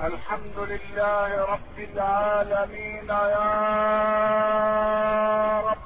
الحمد لله رب العالمين يا رب.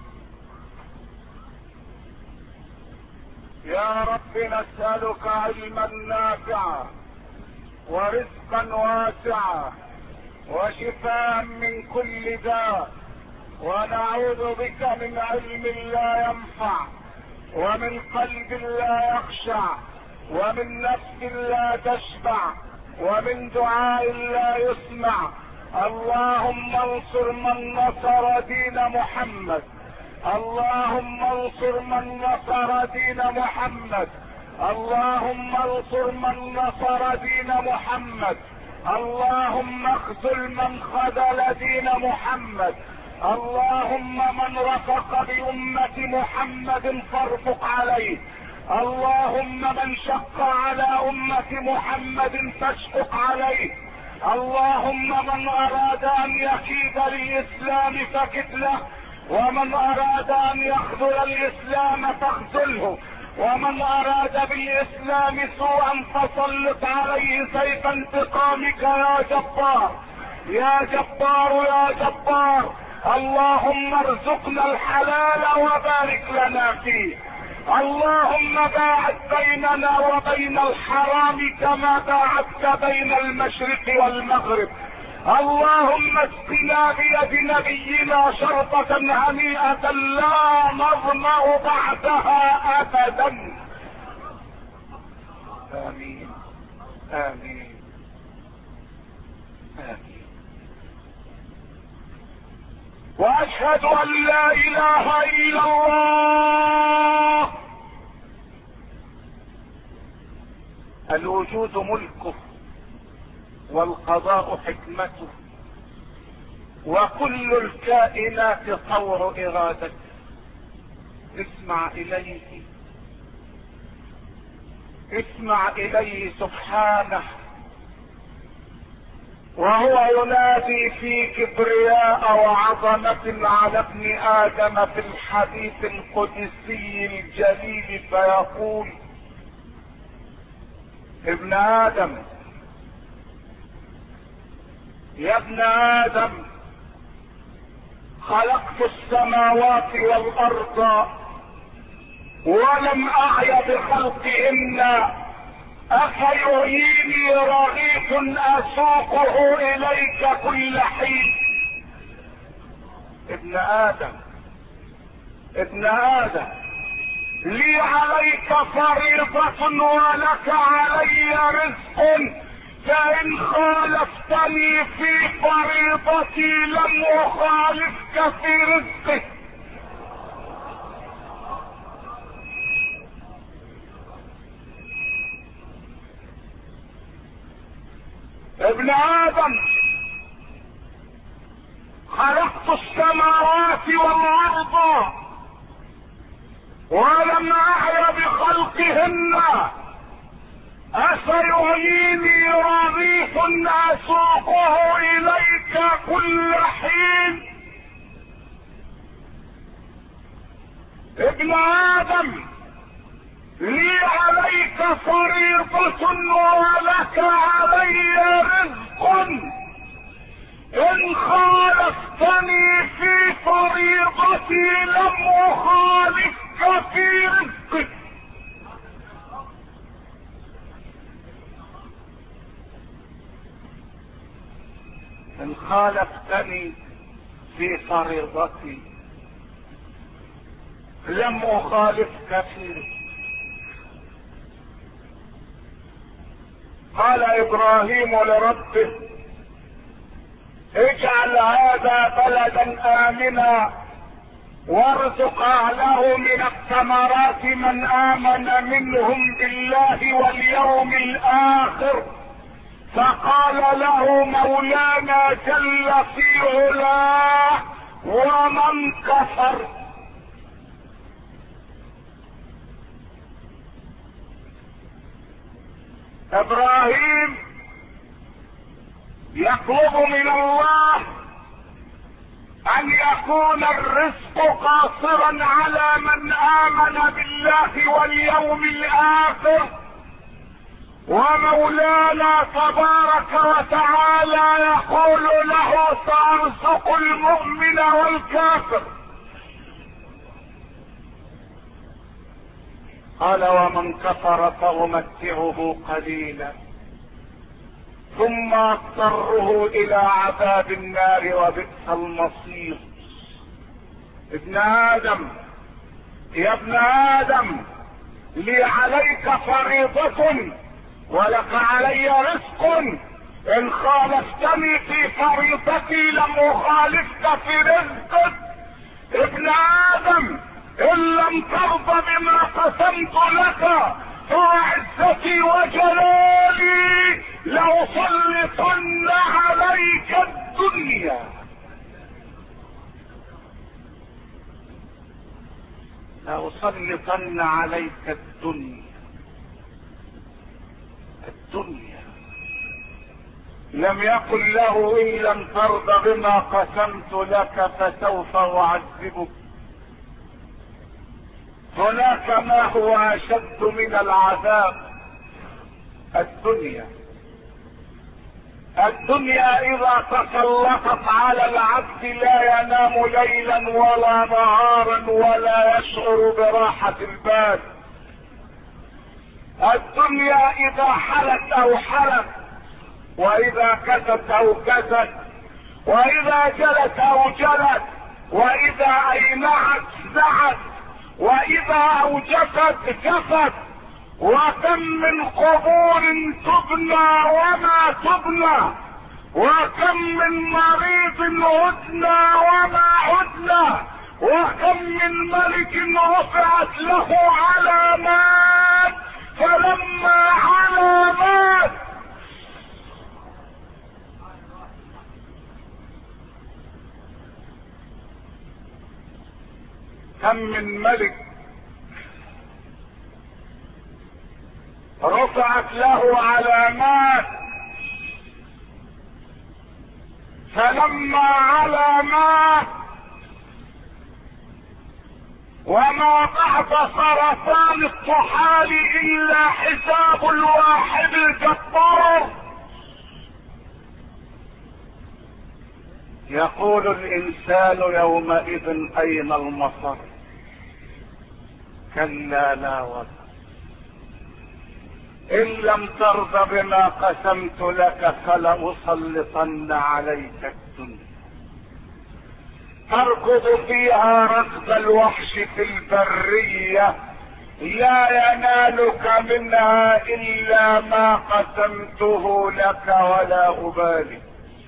يا رب نسألك علما نافعا ورزقا واسعا وشفاء من كل داء، ونعوذ بك من علم لا ينفع ومن قلب لا يخشع ومن نفس لا تشبع ومن دعاء لا يسمع. اللهم انصر من نصر دين محمد، اللهم انصر من نصر دين محمد، اللهم انصر من نصر دين محمد، اللهم اخذل من خذل دين محمد، اللهم من رفق بأمة محمد فارفق عليه، اللهم من شق على أمة محمد فاشقق عليه، اللهم من أراد أن يكيد للإسلام فكد له، ومن أراد أن يخذل الإسلام فاخذله، ومن أراد بالإسلام سوءا فسلط عليه سيف انتقامك يا جبار يا جبار يا جبار. اللهم ارزقنا الحلال وبارك لنا فيه، اللهم باعد بيننا وبين الحرام كما باعدت بين المشرق والمغرب. اللهم اسقنا بيد نبينا شربة هنيئة لا نظمأ بعدها ابدا. امين امين امين. واشهد ان لا اله الا الله. الوجود ملكه والقضاء حكمته، وكل الكائنات طور ارادته. اسمع اليه، اسمع اليه سبحانه وهو ينادي في كبرياء وعظمة على ابن ادم في الحديث القدسي الجليل فيقول: ابن ادم، يا ابن ادم، خلقت السماوات والارض ولم اعي بخلقهن، افيحييني رغيف اسوقه اليك كل حين. ابن ادم، ابن ادم، لي عليك فريضة ولك علي رزق، فإن خالفتني في فريضتي لم أخالفك في رزقك. ابن آدم، خلقت السماوات والأرض ولم أعي بخلقهن، أفيحييني رغيف أسوقه إليك كل حين. ابن آدم، لي عليك فريضة ولك علي رزق، إن خالفتني في فريضتي لم أخالفك في رزقك. إن خالفتني في فريضتي لم أخالفك في رزقك. قال إبراهيم لربه: اجعل هذا بلدا آمنا وارزق أهله من الثمرات من آمن منهم بالله واليوم الآخر. فقال له مولانا جل في علاه: ومن كفر. ابراهيم يطلب من الله ان يكون الرزق قاصرا على من امن بالله واليوم الاخر، ومولانا تبارك وتعالى ولا يقول له سأرزق المؤمن والكافر. قال ومن كفر فأمتعه قليلا ثم اضطره الى عذاب النار وبئس المصير. ابن ادم، يا ابن ادم، لي عليك فريضة ولك علي رزق، ان خالفتني في فريضتي لم اخالفك في رزقك. ابن ادم، ان لم ترضى بما قسمت لك فعزتي وجلالي لأسلطن عليك الدنيا. لأسلطن عليك الدنيا. الدنيا لم يقل له ان لم ترضى بما قسمت لك فسوف اعذبك. هناك ما هو اشد من العذاب. الدنيا اذا تسلطت على العبد لا ينام ليلا ولا نهارا ولا يشعر براحة البال. الدنيا اذا حلت او حلت، واذا كست او كست، واذا جلت او جلت، واذا اينعت سعت، واذا اوجفت جفت. وكم من قبور تبنى وما تبنى، وكم من مريض هدنى وما هدنى، وكم من ملك رفعت له علامات فلما علامات كم من ملك رفعت له علامات فلما علامات وما بعد سرطان الطحال الا حساب الواحد الجبار. يقول الانسان يومئذ اين المفر؟ كلا لا وزر. ان لم ترض بما قسمت لك فلأسلطن عليك الدنيا تركض فيها ركض الوحش في البرية، لا ينالك منها الا ما قسمته لك ولا ابالي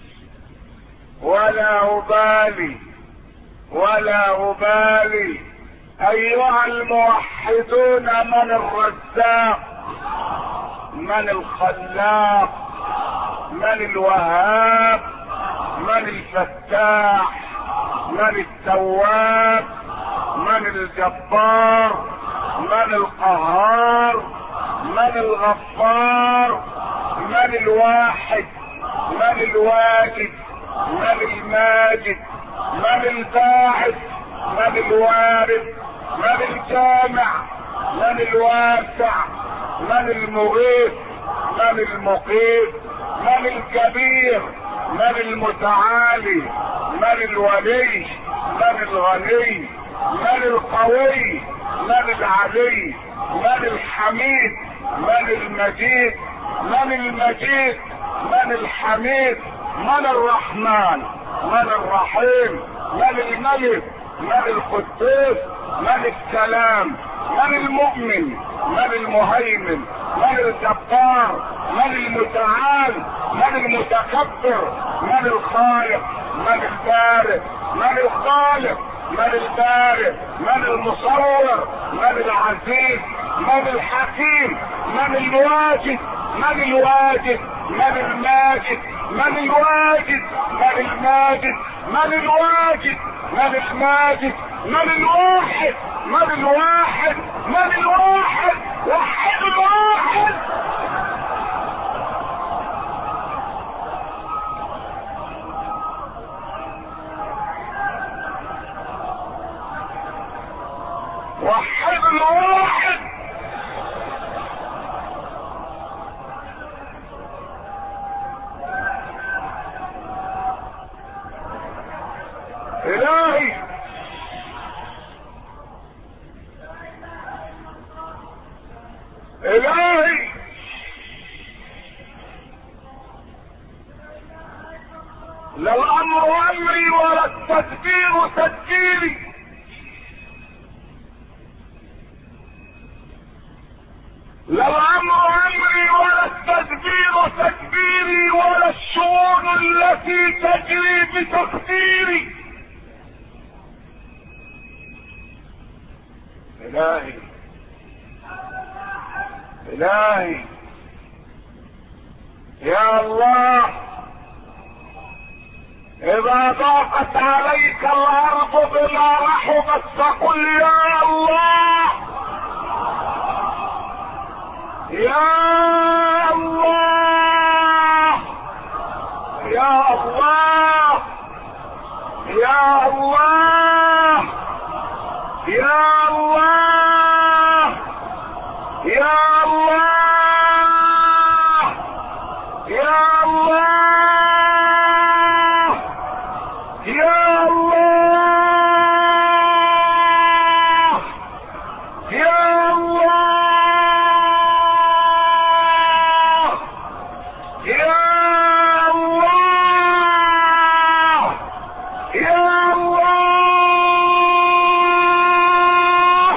ولا ابالي ولا ابالي. ايها الموحدون، من الرزاق؟ من الخلاق؟ من الوهاب؟ من الفتاح؟ من التواب؟ من الجبار؟ من القهار؟ من الغفار؟ من الواحد؟ من الواجد؟ من الماجد؟ من الباعث؟ من الوارث؟ من الجامع؟ من الواسع؟ من المغيث؟ من المقيت؟ من الكبير؟ من المتعالي؟ من الولي؟ من الغني؟ من القوي؟ من العلي؟ من الحميد؟ من المجيد؟ من المجيد؟ من الحميد؟ من الرحمن؟ من الرحيم؟ من الملك؟ من القدوس؟ من السلام؟ من المؤمن؟ من المهيمن؟ من الجبار؟ من المتعال؟ من المتكبر؟ من الخالق؟ من البارئ؟ من الخالق؟ من البارئ؟ من المصور؟ من العزيز؟ من الحكيم؟ من الواجد؟ من الواجد؟ من الماجد؟ من الواجد؟ من الماجد؟ من الواجد؟ من الماجد؟ من الواحد؟ من الواحد؟ من الواحد؟ وحد الواحد. وحد الواحد. الهي الهي لا الامر امري ولا التدبير تدبيري، لا الامر امري ولا التدبير تدبيري، ولا الشؤون التي تجري بتقديري. الهي الهي يا الله، اذا ضاقت عليك الارض بما رحبت فقل يا الله يا الله يا الله يا الله يا الله يا الله يا الله يا الله يا الله يا الله يا الله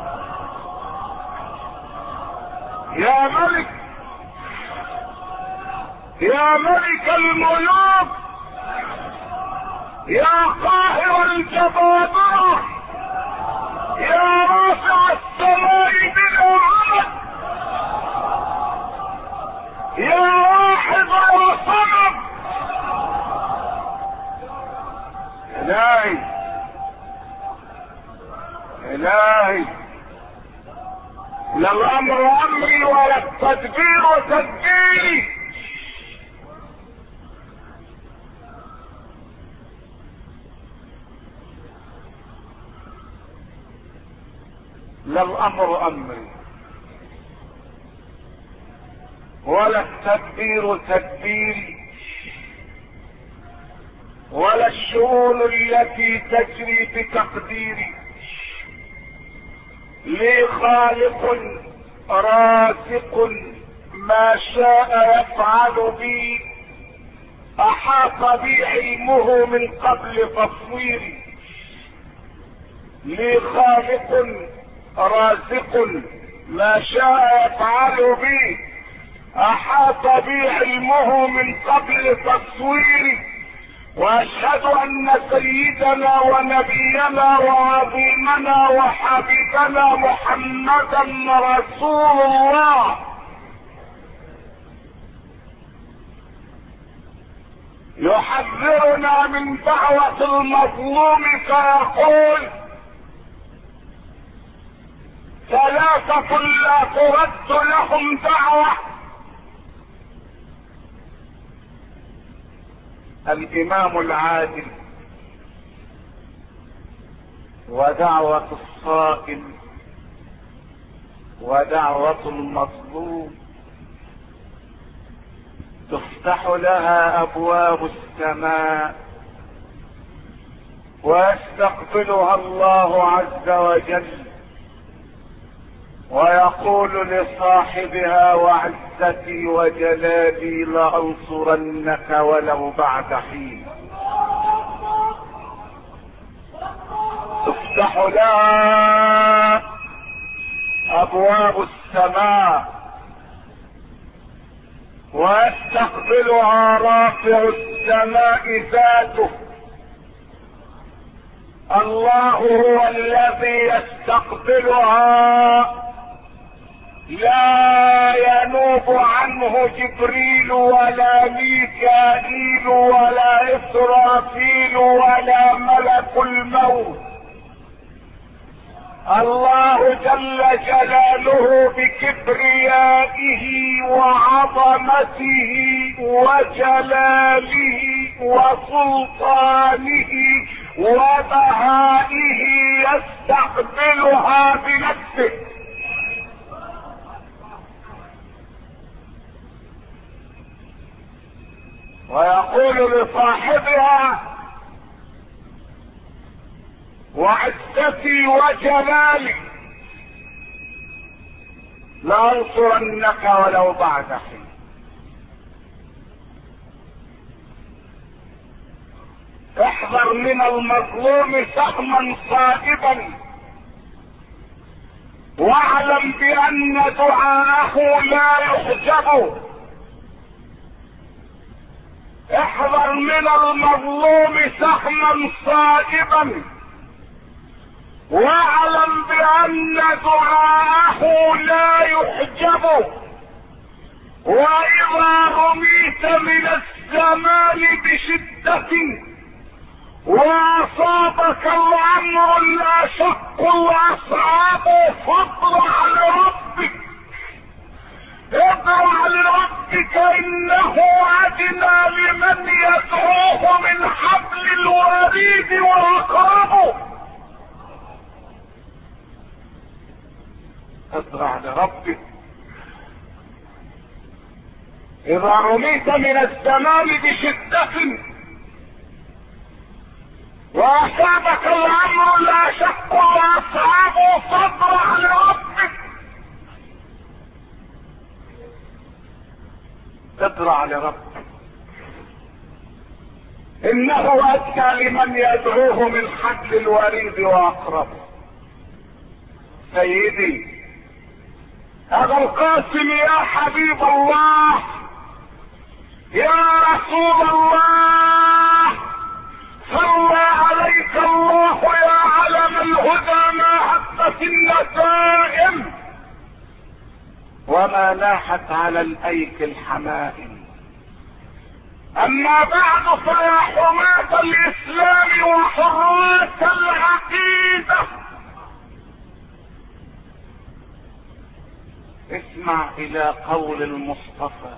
يا ملك يا ملك الملوك يا قاهر الجبابرة يا رافع السماء بلا عمد يا واحد وصمد. الهي الهي لا الامر امري ولا التدبير تدبيري، لا الامر امري ولا التدبير تدبيري، ولا الشؤون التي تجري بتقديري. لي خالق رازق ما شاء يفعل بي، احاط بي علمه من قبل تصويري. لي خالق رازق ما شاء يفعل بي، احاط بي علمه من قبل تصويري. واشهد ان سيدنا ونبينا وعظيمنا وحبيبنا محمدا رسول الله يحذرنا من دعوة المظلوم فيقول: ثلاثة لا ترد لهم دعوة: الامام العادل، ودعوة الصائم، ودعوة المظلوم تفتح لها ابواب السماء ويستقبلها الله عز وجل ويقول لصاحبها: وعزتي وجلالي لأنصرنك ولو بعد حين. تفتح لها ابواب السماء ويستقبلها رافع السماء ذاته. الله هو الذي يستقبلها، لا ينوب عنه جبريل ولا ميكائيل ولا إسرافيل ولا ملك الموت. الله جل جلاله بكبريائه وعظمته وجلاله وسلطانه وبهائه يستقبلها بنفسه. ويقول لصاحبها: وعزتي وجلالي لأنصرنك ولو بعد حين. احذر من المظلوم سهما صائبا، واعلم بأن دعاءه لا يحجب. احذر من المظلوم سهما صائبا، واعلم بأن دعاءه لا يحجب. وإذا رميت من الزمان بشدة واصابك الامر الاشق واصعب فاطلع لربك، اطلع لربك، انه ادنى لمن يدعوه من حبل الوريد واقرب. اطلع لربك. اذا رميت من الزمان بشدة واصابك الامر الاشق واصعب فاطلع لربك، اطلع لربك، انه ادنى لمن يدعوه من حبل الوريد واقرب. سيدي ابا القاسم يا حبيب الله، يا رسول الله، صلى عليك الله يا علم الهدى، ما هبت النسائم وما لاحت على الايك الحمائم. اما بعد فيا حماة الاسلام وحراس العقيدة، اسمع الى قول المصطفى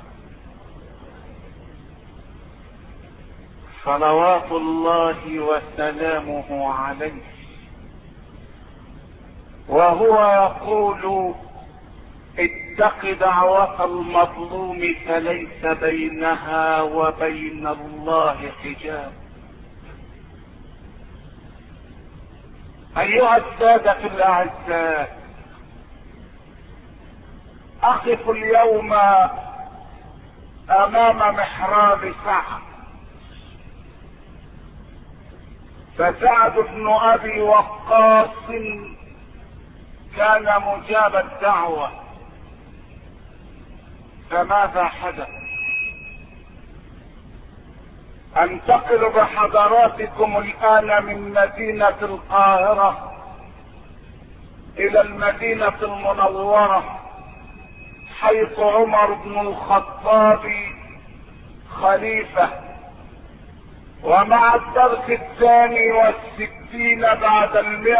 صلوات الله وسلامه عليه، وهو يقول: اتق دعوة المظلوم فليس بينها وبين الله حجاب. ايها السادة الاعزاء، اقف اليوم امام محراب سعد، فسعد بن ابي وقاص كان مجاب الدعوة. فماذا حدث؟ انتقل بحضراتكم الان من مدينة القاهرة الى المدينة المنورة، حيث عمر بن الخطاب خليفة، ومع الدرس 62 بعد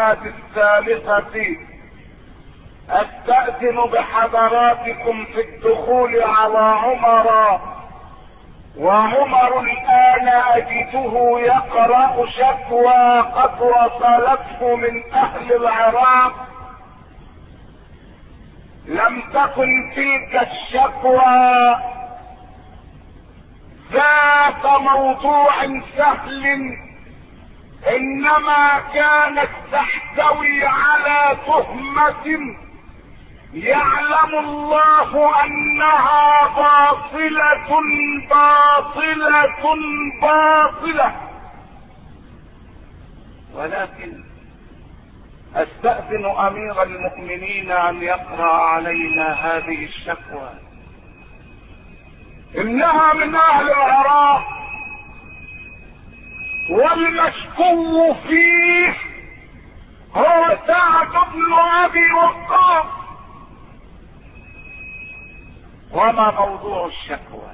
100 استأذن بحضراتكم في الدخول على عمر. وعمر الآن أجده يقرأ شكوى قد وصلته من أهل العراق. لم تكن تلك الشكوى ذات موضوع سهل، انما كانت تحتوي على تهمة يعلم الله انها باطلة باطلة باطلة. ولكن استأذن امير المؤمنين ان يقرأ علينا هذه الشكوى. انها من اهل العراق، والمشكو فيه هو سعد بن ابي وقاص. وما موضوع الشكوى؟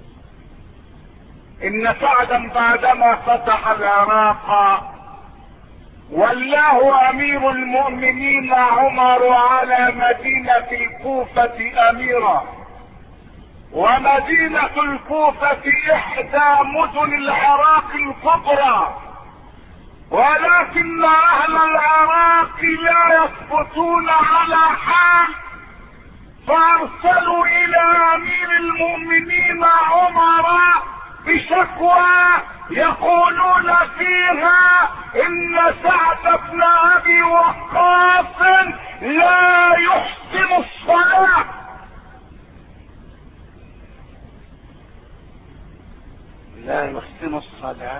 ان سعدا بعدما فتح العراق ولاه امير المؤمنين عمر على مدينة الكوفة اميرا، ومدينة الكوفة احدى مدن العراق الكبرى، ولكن اهل العراق لا يثبتون على حال، فارسلوا الى امير المؤمنين عمر بشكوى يقولون فيها ان سعد بن ابي وقاص لا يحسن الصلاة. لا يحسن الصلاة.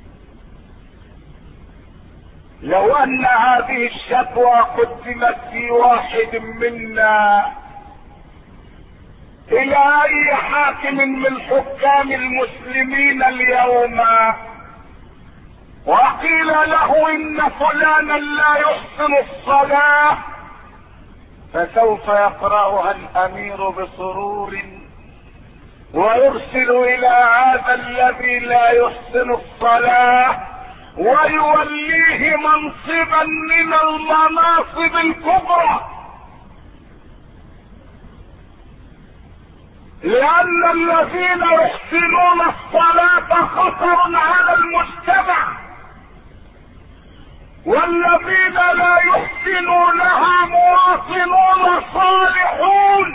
لو ان هذه الشكوى قدمت في واحد منا الى اي حاكم من حكام المسلمين اليوم وقيل له ان فلانا لا يحسن الصلاة، فسوف يقرأها الامير بسرور ويرسل الى هذا الذي لا يحسن الصلاة ويوليه منصبا من المناصب الكبرى، لان الذين يحسنون الصلاة خطر على المجتمع، والذين لا يحسنونها مواطنون صالحون.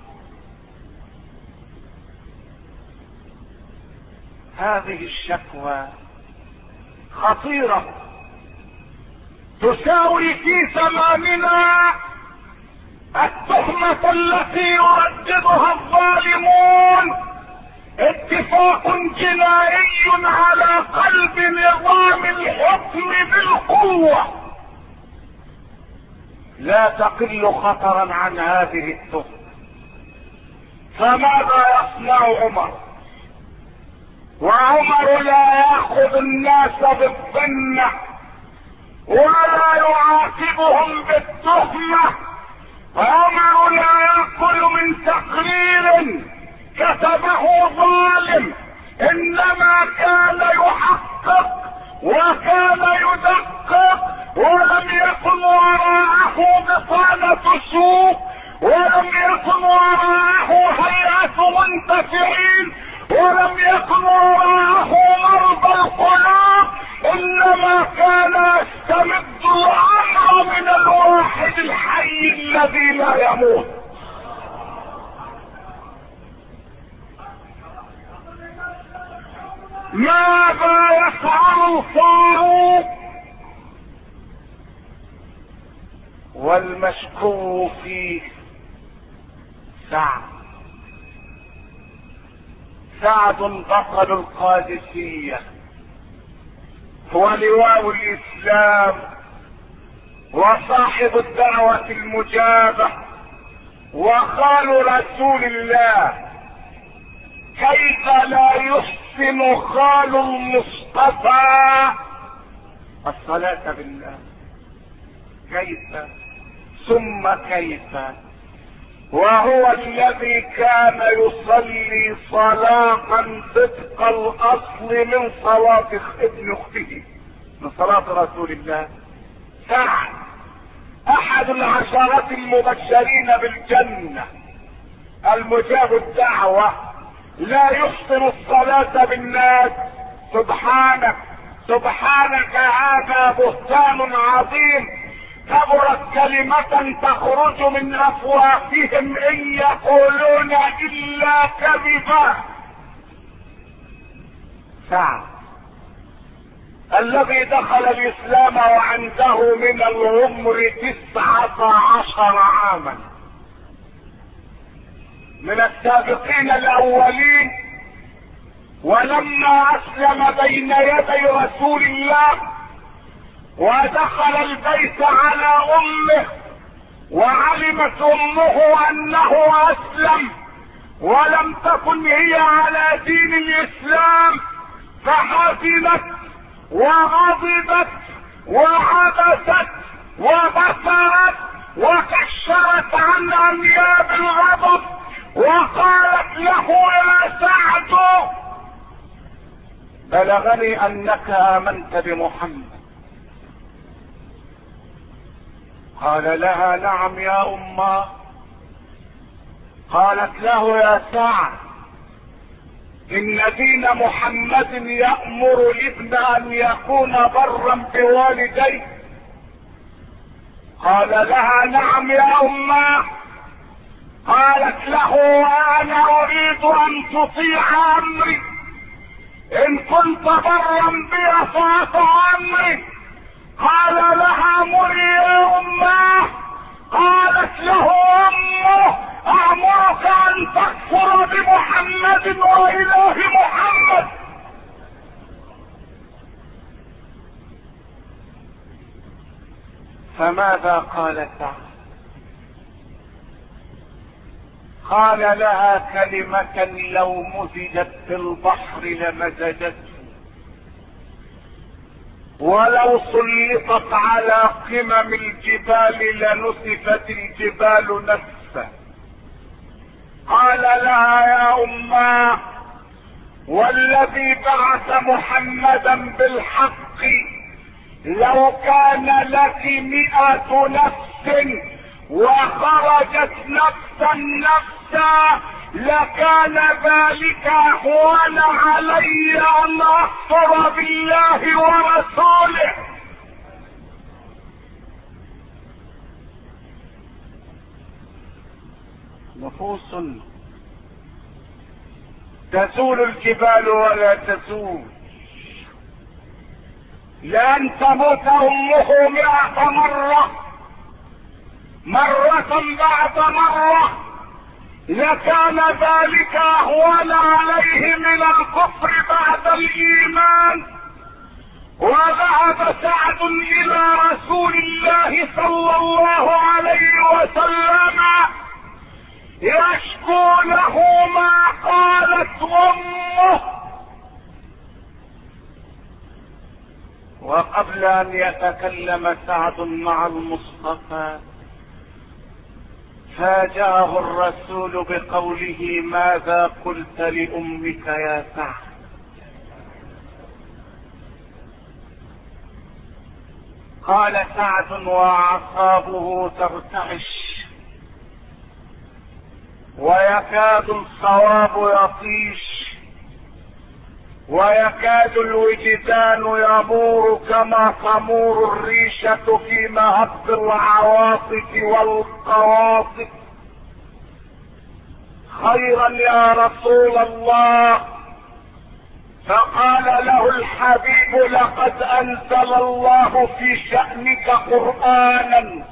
هذه الشكوى خطيرة تساوي في ثماننا التهمة التي يرددها الظالمون اتفاق جنائي على قلب نظام الحكم بالقوة، لا تقل خطرا عن هذه التهمة. فماذا يصنع عمر؟ وعمر لا ياخذ الناس بالظن ولا يعاقبهم بالتهمة. عمر لا يأكل من تقرير كتبه ظالم، انما كان يحقق وكان يدقق، ولم يكن وراءه بطانة سوء، ولم يكن وراءه هيئة منتفعين، ولم يكن وراءه مرضى القلوب، انما كان يستمد الامر من الواحد الحي الذي لا يموت. ماذا يفعل الفاروق والمشكو فيه؟ سعد بطل القادسية، هو لواء الاسلام وصاحب الدعوة المجابة وخال رسول الله. كيف لا يحسن خال المصطفى الصلاة بالله؟ كيف ثم كيف وهو الذي كان يصلي صلاة صدق الاصل من صلاة ابن اخته، من صلاة رسول الله. سعد احد العشرة المبشرين بالجنة المجاب الدعوة، لا يحسن الصلاة بالناس. سبحانك سبحانك، هذا بهتان عظيم، كبرت كلمة تخرج من افواههم ان يقولون الا كذبا. سعد الذي دخل الاسلام وعنده من العمر 19 عاما، من السابقين الاولين، ولما اسلم بين يدي رسول الله ودخل البيت على امه وعلمت امه انه اسلم ولم تكن هي على دين الاسلام، فحزنت وغضبت وعبست وبصرت وكشرت عن انياب الغضب وقالت له: يا سعد، بلغني انك امنت بمحمد. قال لها: نعم يا امه. قالت له: يا سعد، ان دين محمد يأمر الابن ان يكون برا بوالديه. قال لها: نعم يا امه. قالت له: وانا اريد ان تطيع امري، ان كنت برا بي فاعف عني. قال لها مري يا اماه. قالت له امه امرك ان تكفر بمحمد واله محمد. فماذا قالت؟ قال لها كلمة لو مزجت في البحر لمزجته، ولو سلطت على قمم الجبال لنسفت الجبال نسفا. قال لها يا اماه والذي بعث محمدا بالحق لو كان لك 100 نفس وخرجت نفسا لكان ذلك اهون علي ان اكفر بالله ورسوله. نفوس تزول الجبال ولا تزول. لان تموت امه 100 مرة بعد مرة لكان ذلك اهون عليه من الكفر بعد الايمان. وذهب سعد الى رسول الله صلى الله عليه وسلم يشكو له ما قالت امه. وقبل ان يتكلم سعد مع المصطفى فاجأه الرسول بقوله ماذا قلت لأمك يا سعد؟ قال سعد واعصابه ترتعش ويكاد الصواب يطيش ويكاد الوجدان يمور كما تمور الريشة في مهب العواصف والقواصف. خيرا يا رسول الله. فقال له الحبيب لقد انزل الله في شأنك قرآنا.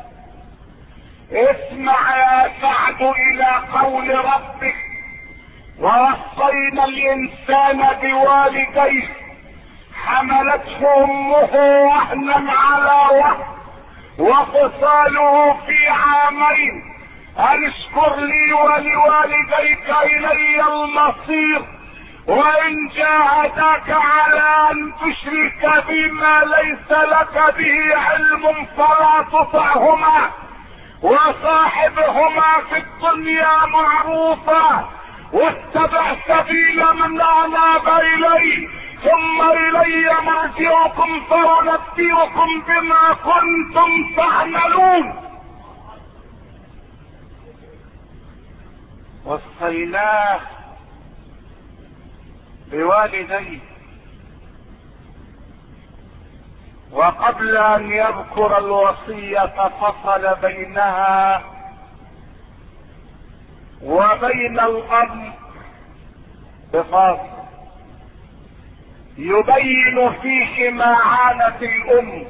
اسمع يا سعد الى قول ربك ووصينا الانسان بوالديه حملته امه وهنا على وهن وفصاله في 2 عام ان اشكر لي ولوالديك الي المصير وان جاهداك على ان تشرك بما ليس لك به علم فلا تطعهما وصاحبهما في الدنيا معروفا واتبع سبيل من اناب الي ثم الي مرجعكم فانبئكم بما كنتم تعملون. وصيناه بوالديه. وقبل ان يذكر الوصية فصل بينها وبين الامر بفاصل يبين فيه ما عانت الام.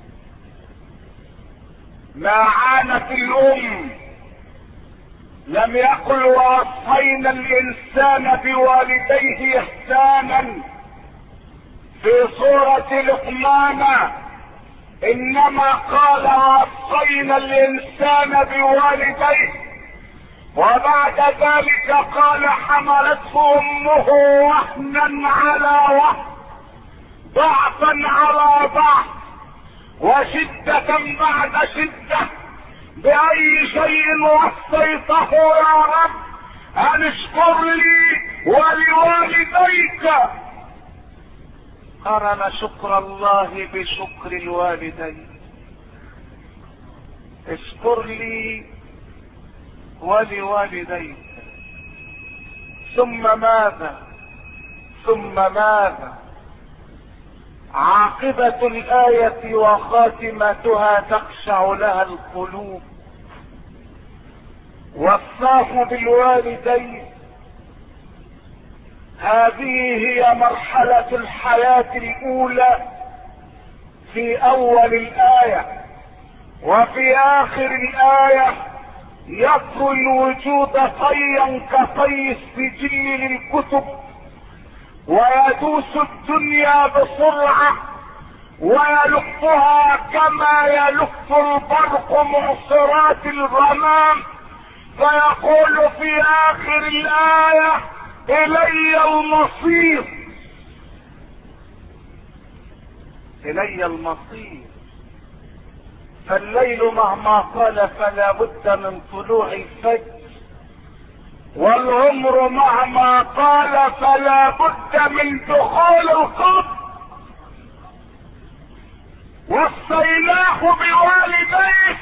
ما عانت الام. لم يقل ووصينا الانسان بوالديه احسانا في سورة لقمان، انما قال ووصينا الانسان بوالديه وبعد ذلك قال حملته امه وهنا على وهن ضعفا على ضعف وشدة بعد شدة. بأي شيء وصيته يا رب؟ ان اشكر لي ولوالديك. قرن شكر الله بشكر الوالدين. اشكر لي ولوالديك. ثم ماذا؟ ثم ماذا؟ عاقبة الآية وخاتمتها تخشع لها القلوب. وصاه بالوالدين هذه هي مرحلة الحياة الأولى في أول الآية. وفي آخر الآية يطوي الوجود طيا كطي السجل للكتب، ويدوس الدنيا بسرعة ويلفها كما يلف البرق معصرات الغمام، فيقول في آخر الآية: إلي المصير. إلي المصير. فالليل مهما طال فلا بد من طلوع الفجر، والعمر مهما طال فلا بد من دخول القبر، والصيلاح بوالديه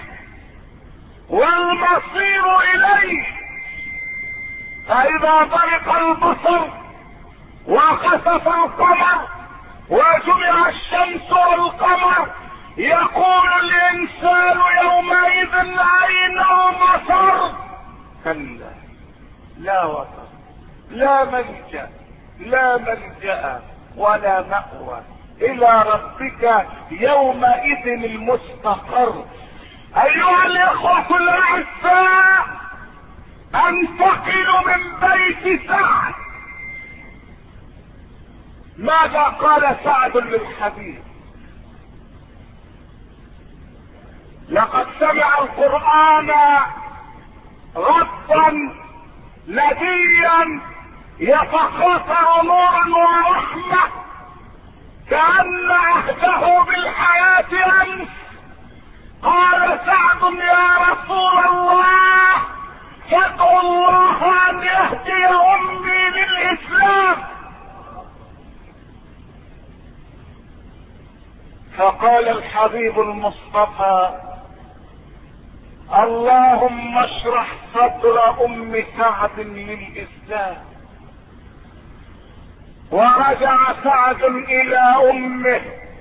والمصير إليه. فإذا برق البصر وخسف القمر وجمع الشمس والقمر يقول الإنسان يومئذ أين المصر؟ كلا، لا وصر، لا منجا، لا ملجأ ولا مأوى، إلى ربك يومئذ المستقر. أيها الإخوة الأعزاء، انتقل من بيت سعد. ماذا قال سعد للحبيب؟ لقد سمع القرآن غضا لديا يتقاطع نورا ورحمة كأن عهده بالحياة أمس. قال سعد: يا رسول الله، فادعو الله أن يهدي أمي للإسلام. فقال الحبيب المصطفى: اللهم اشرح صدر ام سعد للاسلام. ورجع سعد الى امه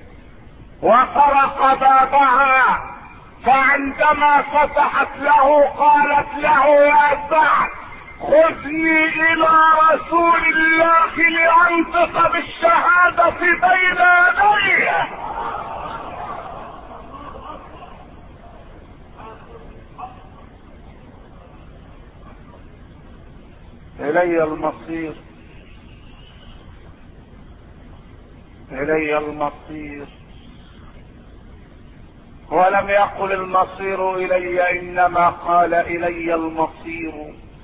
وطرق بابها، فعندما فتحت له قالت له: يا سعد، خذني الى رسول الله لانطق بالشهادة بين يديه. إلي المصير، إلي المصير. ولم يقل المصير إلي، إنما قال إلي المصير.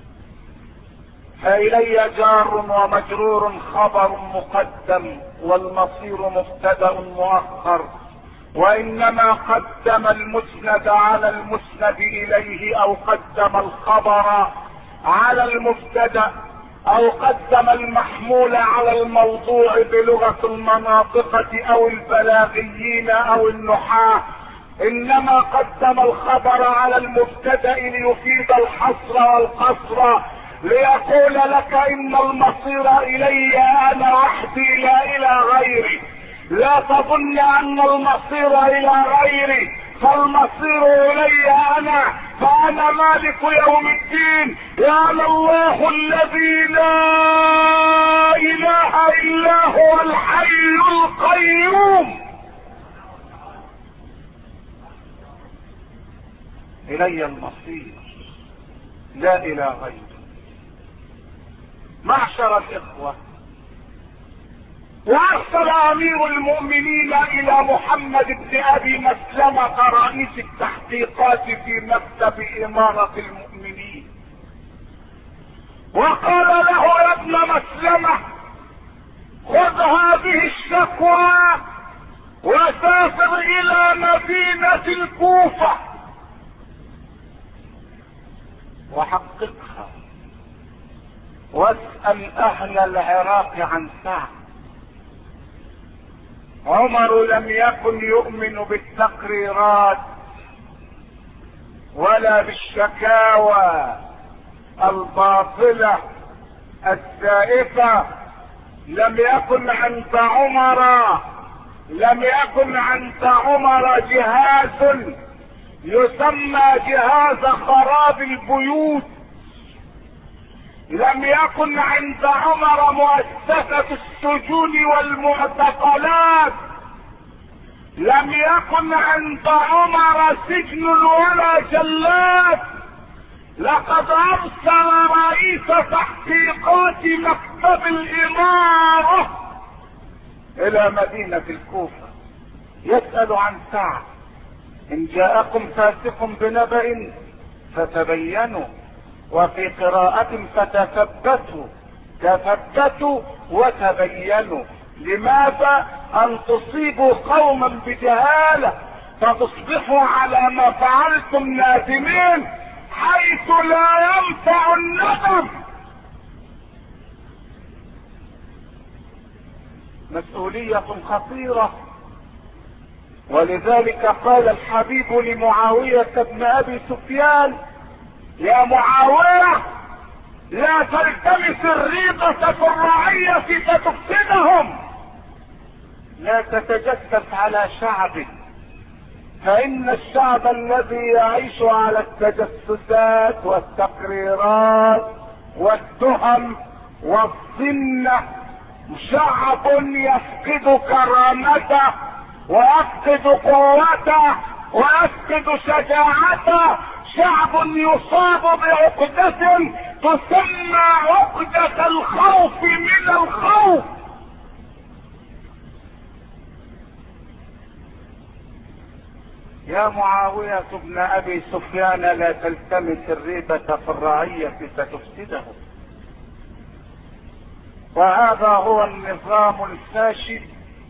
فإلي جار ومجرور خبر مقدم، والمصير مبتدأ مؤخر، وإنما قدم المسند على المسند إليه، أو قدم الخبر على المبتدأ، او قدم المحمول على الموضوع بلغة المناطقة او البلاغيين او النحاة. انما قدم الخبر على المبتدأ ليفيد الحصر والقصر، ليقول لك ان المصير الي انا وحدي لا الى غيري. لا تظن ان المصير الى غيري، فالمصير الي انا، فانا مالك يوم الدين. يا الله الذي لا اله الا هو الحي القيوم. الي المصير لا الى غيري. معشر الاخوة، وارسل امير المؤمنين الى محمد بن ابي مسلمة رئيس التحقيقات في مكتب امارة المؤمنين، وقال له: يا ابن مسلمة، خذ هذه الشكوى وسافر الى مدينة الكوفة وحققها، واسأل اهل العراق عن سعد. عمر لم يكن يؤمن بالتقريرات ولا بالشكاوى الباطلة الزائفة. لم يكن عند عمر جهاز يسمى جهاز خراب البيوت، لم يكن عند عمر مؤسسة السجون والمعتقلات، لم يكن عند عمر سجن ولا جلاد. لقد ارسل رئيس تحقيقات مكتب الامارة الى مدينة الكوفة يسأل عن سعد: ان جاءكم فاسق بنبأ فتبينوا، وفي قراءة تثبتوا وتبينوا. لماذا؟ ان تصيبوا قوما بجهالة فتصبحوا على ما فعلتم نادمين، حيث لا ينفع الندم. مسؤولية خطيرة. ولذلك قال الحبيب لمعاوية بن ابي سفيان: يا معاوية، لا تلتمس الريبة في الرعية فتفسدهم، لا تتجسس على شعبك، فإن الشعب الذي يعيش على التجسسات والتقريرات والتهم والظنة شعب يفقد كرامته ويفقد قوته ويفقد شجاعته، شعب يصاب بعقدة تسمى عقدة الخوف من الخوف. يا معاوية بن ابي سفيان، لا تلتمس الريبة في الرعية فتفسده. وهذا هو النظام الفاشل.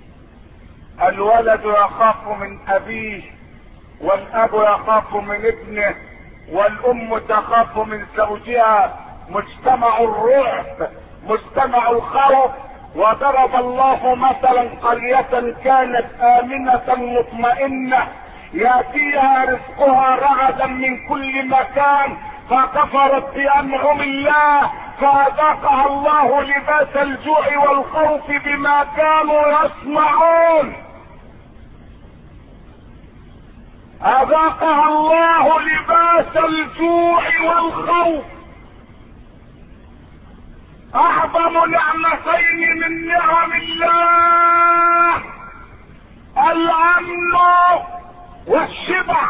الولد يخاف من ابيه، والاب يخاف من ابنه، والام تخاف من زوجها. مجتمع الرعب، مجتمع الخوف. وضرب الله مثلا قرية كانت آمنة مطمئنة يأتيها رزقها رغدا من كل مكان فكفرت بأنعم الله فأذاقها الله لباس الجوع والخوف بما كانوا يصنعون. أذاقها الله لباس الجوع والخوف. أعظم نعمتين من نعم الله الأمن والشبع.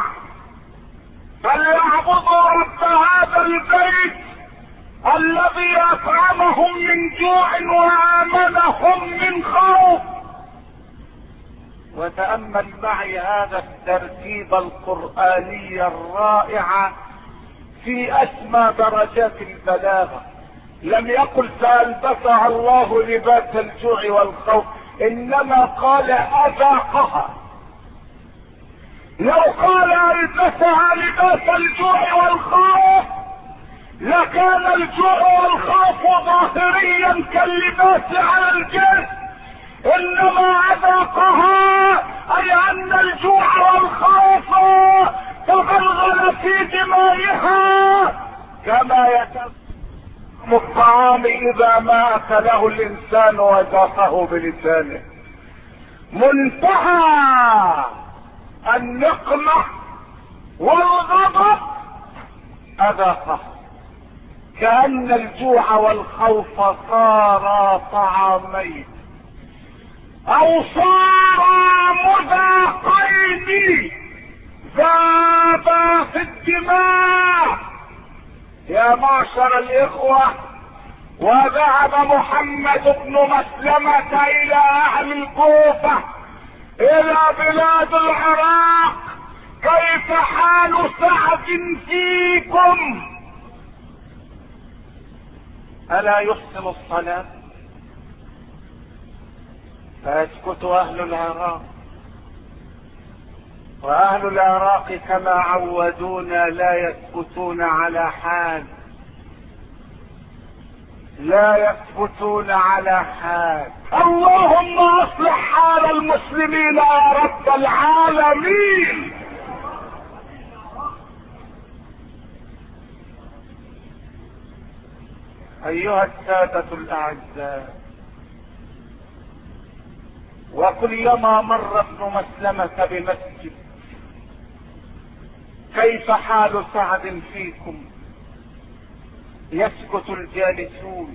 فليعبدوا رب هذا البيت الذي أطعمهم من جوع وآمنهم من خوف. وتأمل معي هذا الترتيب القرآني الرائع في أسمى درجات البلاغة. لم يقل فألبسها الله لباس الجوع والخوف، إنما قال أذاقها. لو قال ألبسها لباس الجوع والخوف لكان الجوع والخوف ظاهريا كاللباس على الجسم، انما اذاقها اي ان الجوع والخوف تغلغل في دمائها كما يتم الطعام اذا ما اكله الانسان وذاقه بلسانه. منتهى النقمة والغضب اذاقه، كأن الجوع والخوف صارا طعامين او صارا مذاقين ذابا في الدماء. يا معشر الاخوة، وذهب محمد بن مسلمة الى اهل الكوفة الى بلاد العراق. كيف حال سعد فيكم؟ ألا يحسن الصلاة؟ فيسكت أهل العراق، وأهل العراق كما عودونا لا يثبتون على حال، لا يثبتون على حال. اللهم اصلح حال المسلمين يا رب العالمين. ايها السادة الاعزاء، وكلما مر ابن مسلمة بمسجد كيف حال سعد فيكم؟ يسكت الجالسون.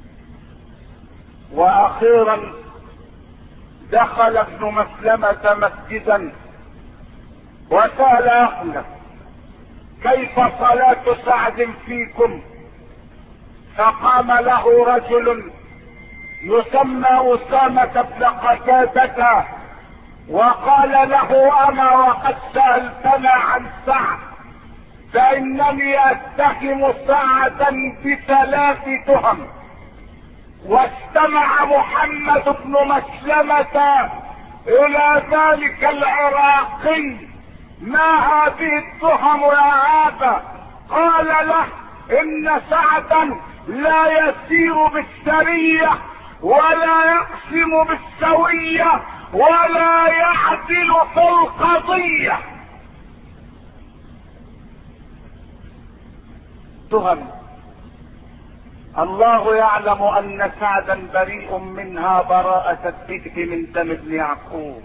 واخيرا دخل ابن مسلمة مسجدا وسأل اهله كيف صلاة سعد فيكم؟ فقام له رجل يسمى أسامة بن قتادة وقال له اما وقد سألتنا عن سعد فانني اتهم سعدا بثلاث تهم. واستمع محمد بن مسلمة الى ذلك العراقي ما هذه التهم يا ابا؟ قال له ان سعدا لا يسير بالسرية ولا يقسم بالسوية ولا يعدل في القضية. تهم الله يعلم ان سعدا بريء منها براءة الذئب من دم ابن يعقوب.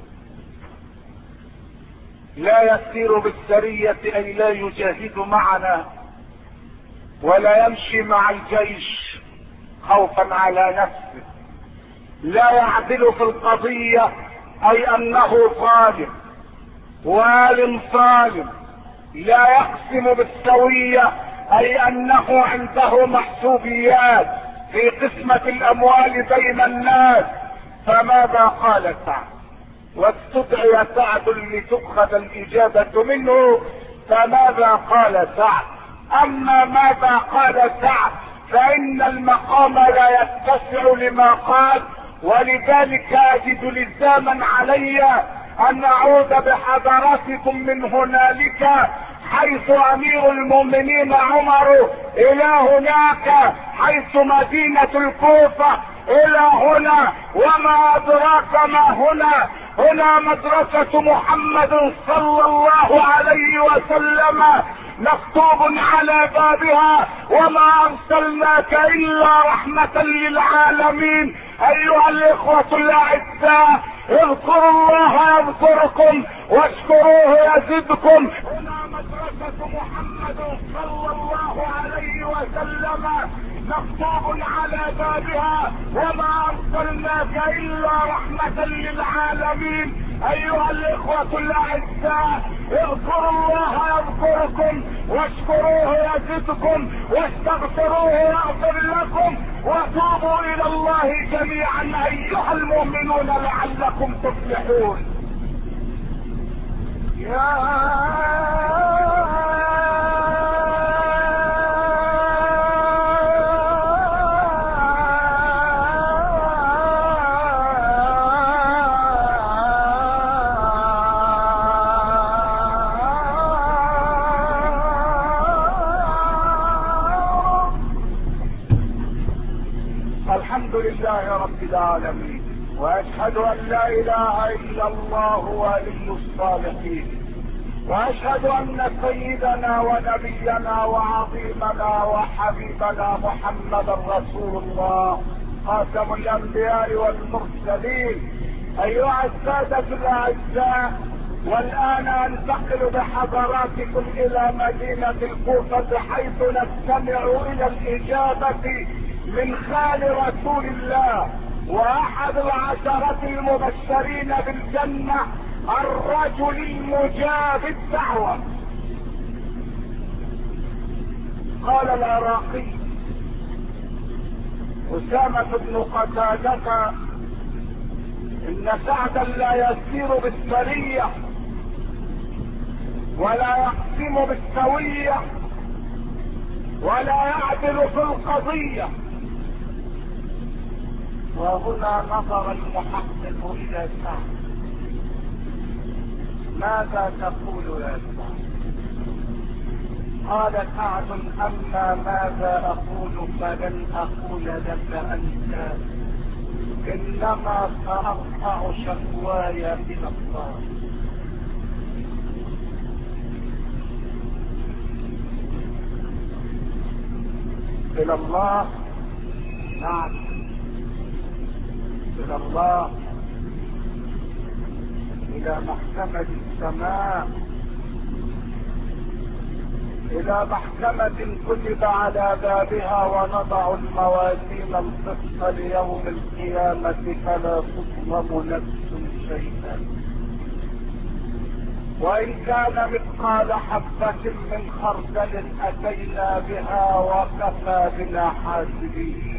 لا يسير بالسرية اي لا يجاهد معنا ولا يمشي مع الجيش خوفا على نفسه. لا يعدل في القضية اي انه ظالم وال ظالم. لا يقسم بالسوية اي انه عنده محسوبيات في قسمة الاموال بين الناس. فماذا قال سعد؟ واستدعي سعد لتؤخذ الاجابة منه. فماذا قال سعد؟ اما ماذا قال سعد فان المقام لا يتسع لما قال، ولذلك اجد لزاما علي ان اعود بحضراتكم من هنالك حيث امير المؤمنين عمر الى هناك حيث مدينة الكوفة الى هنا. وما ادراك ما هنا؟ هنا مدرسة محمد صلى الله عليه وسلم مكتوب على بابها وما ارسلناك الا رحمة للعالمين. ايها الاخوة الاعزاء اذكروا الله يذكركم واشكروه يزدكم. هنا مدرسة محمد صلى الله عليه وسلم مكتوب على بابها وما ارسلناك الا رحمة للعالمين. ايها الاخوة الاعزاء اذكروا الله يذكركم واشكروه يزدكم واستغفروه يغفر لكم وتوبوا الى الله جميعا ايها المؤمنون لعلكم تفلحون. الحمد لله رب العالمين واشهد ان لا اله الا الله ولي الصالحين واشهد ان سيدنا ونبينا وعظيمنا وحبيبنا محمدا رسول الله خاتم الانبياء والمرسلين. ايها السادة الاعزاء والان انتقل بحضراتكم الى مدينة الكوفة حيث نستمع الى الاجابة من خال رسول الله واحد العشرة المبشرين بالجنة الرجل المجاب الدعوة. قال العراقي أسامة بن قتادة ان سعدا لا يسير بالسرية ولا يقسم بالسوية ولا يعدل في القضية. وهنا نظر المحقق الى سعد. ماذا تقول يا سعد؟ قال سعد اما ماذا اقول فلن اقول لك انت انما سارفع شكواي الى الله. الى الله؟ نعم الى الله، الى محكمة السماء الى محكمة كتب على بابها ونضع الموازين القسط ليوم القيامة فلا تظلم نفس شيئا، وان كان مثقال حبة من خردل اتينا بها وكفى بنا حاسبين.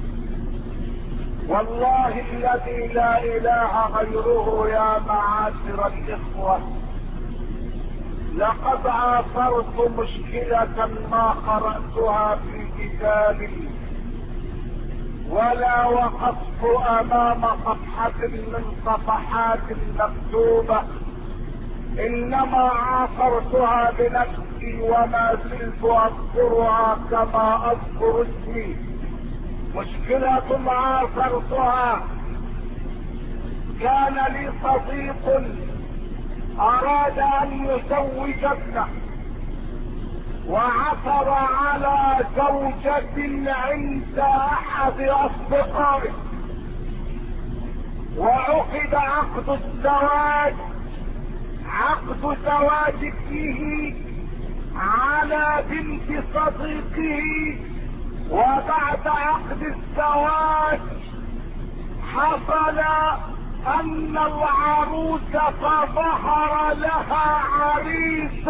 والله الذي لا اله غيره يا معاشر الاخوة، لقد عاصرت مشكلة ما قرأتها في كتاب ولا وقفت امام صفحة من صفحات مكتوبة، انما عاصرتها بنفسي وما زلت اذكرها كما اذكر اسمي. مشكلة عاصرتها، كان لي صديق اراد ان يزوج ابنه وعثر على زوجة عند احد اصدقائه وعقد عقد الزواج، عقد زواج ابنه على بنت صديقه. وبعد عقد الزواج حصل ان العروسة فظهر لها عريس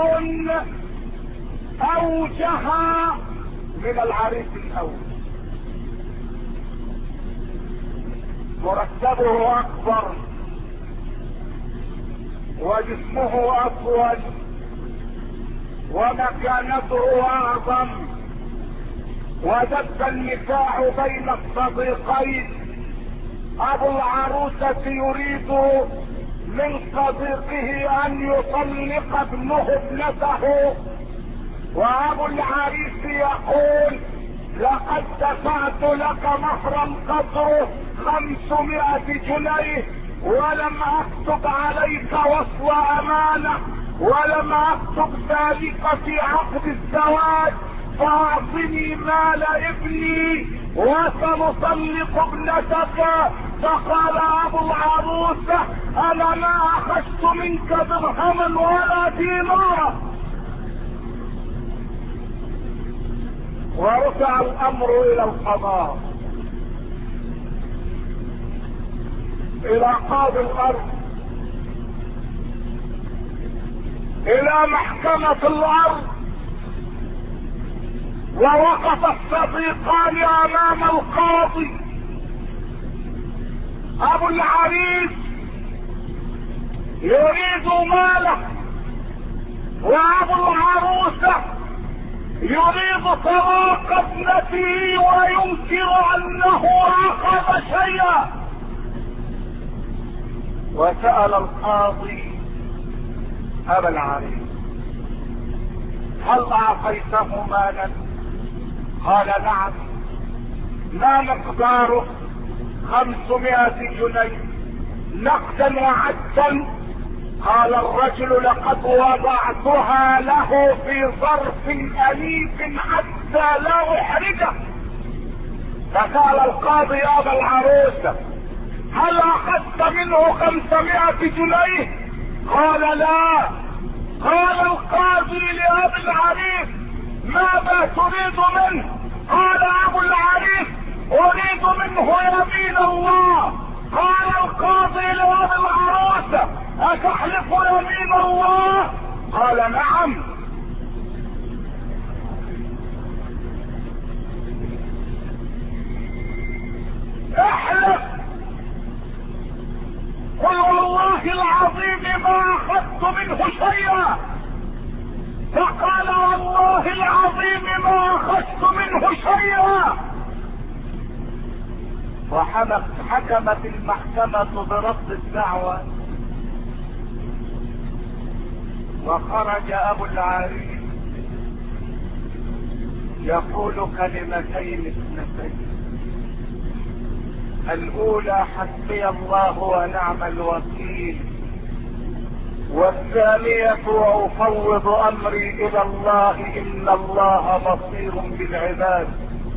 اوجها من العريس الاول، مرتبه اكبر وجسمه اطول ومكانته اعظم، ودب النكاح بين الصديقين. ابو العروسة يريد من صديقه ان يطلق ابنه ابنته، وابو العريس يقول لقد دفعت لك مهرا قدره 500 جنيه ولم اكتب عليك وصل امانة ولم اكتب ذلك في عقد الزواج، فاعطني مال ابني وسنطلق ابنتك. فقال ابو العروسة انا ما اخذت منك درهما ولا دينارا. ورفع الامر الى القضاء، الى قاضي الارض، الى محكمة الارض. ووقف الصديقان امام القاضي، ابو العريس يريد ماله وابو العروسة يريد طلاق ابنته وينكر انه اخذ شيئا. وسأل القاضي ابا العريس هل اعطيته مالا؟ قال نعم. ما مقداره؟ 500 جنيه نقدا وعدا. قال الرجل لقد وضعتها له في ظرف أليف حتى لا احرجه. فقال القاضي ابا العروسة هل اخذت منه 500 جنيه؟ قال لا. قال القاضي لابي العريس ماذا تريد منه؟ قال ابو العريس اريد منه يمين الله. قال القاضي لابي العروسة اتحلف يمين الله؟ قال نعم. احلف. قل والله العظيم ما اخذت منه شيئا. فقال والله العظيم ما اخذت منه شيئا. وحكمت المحكمة برفض الدعوة، وخرج ابو العريس يقول كلمتين اثنتين. الاولى حسبي الله ونعم الوكيل، والثانية وافوض امري الى الله ان الله بصير بالعباد.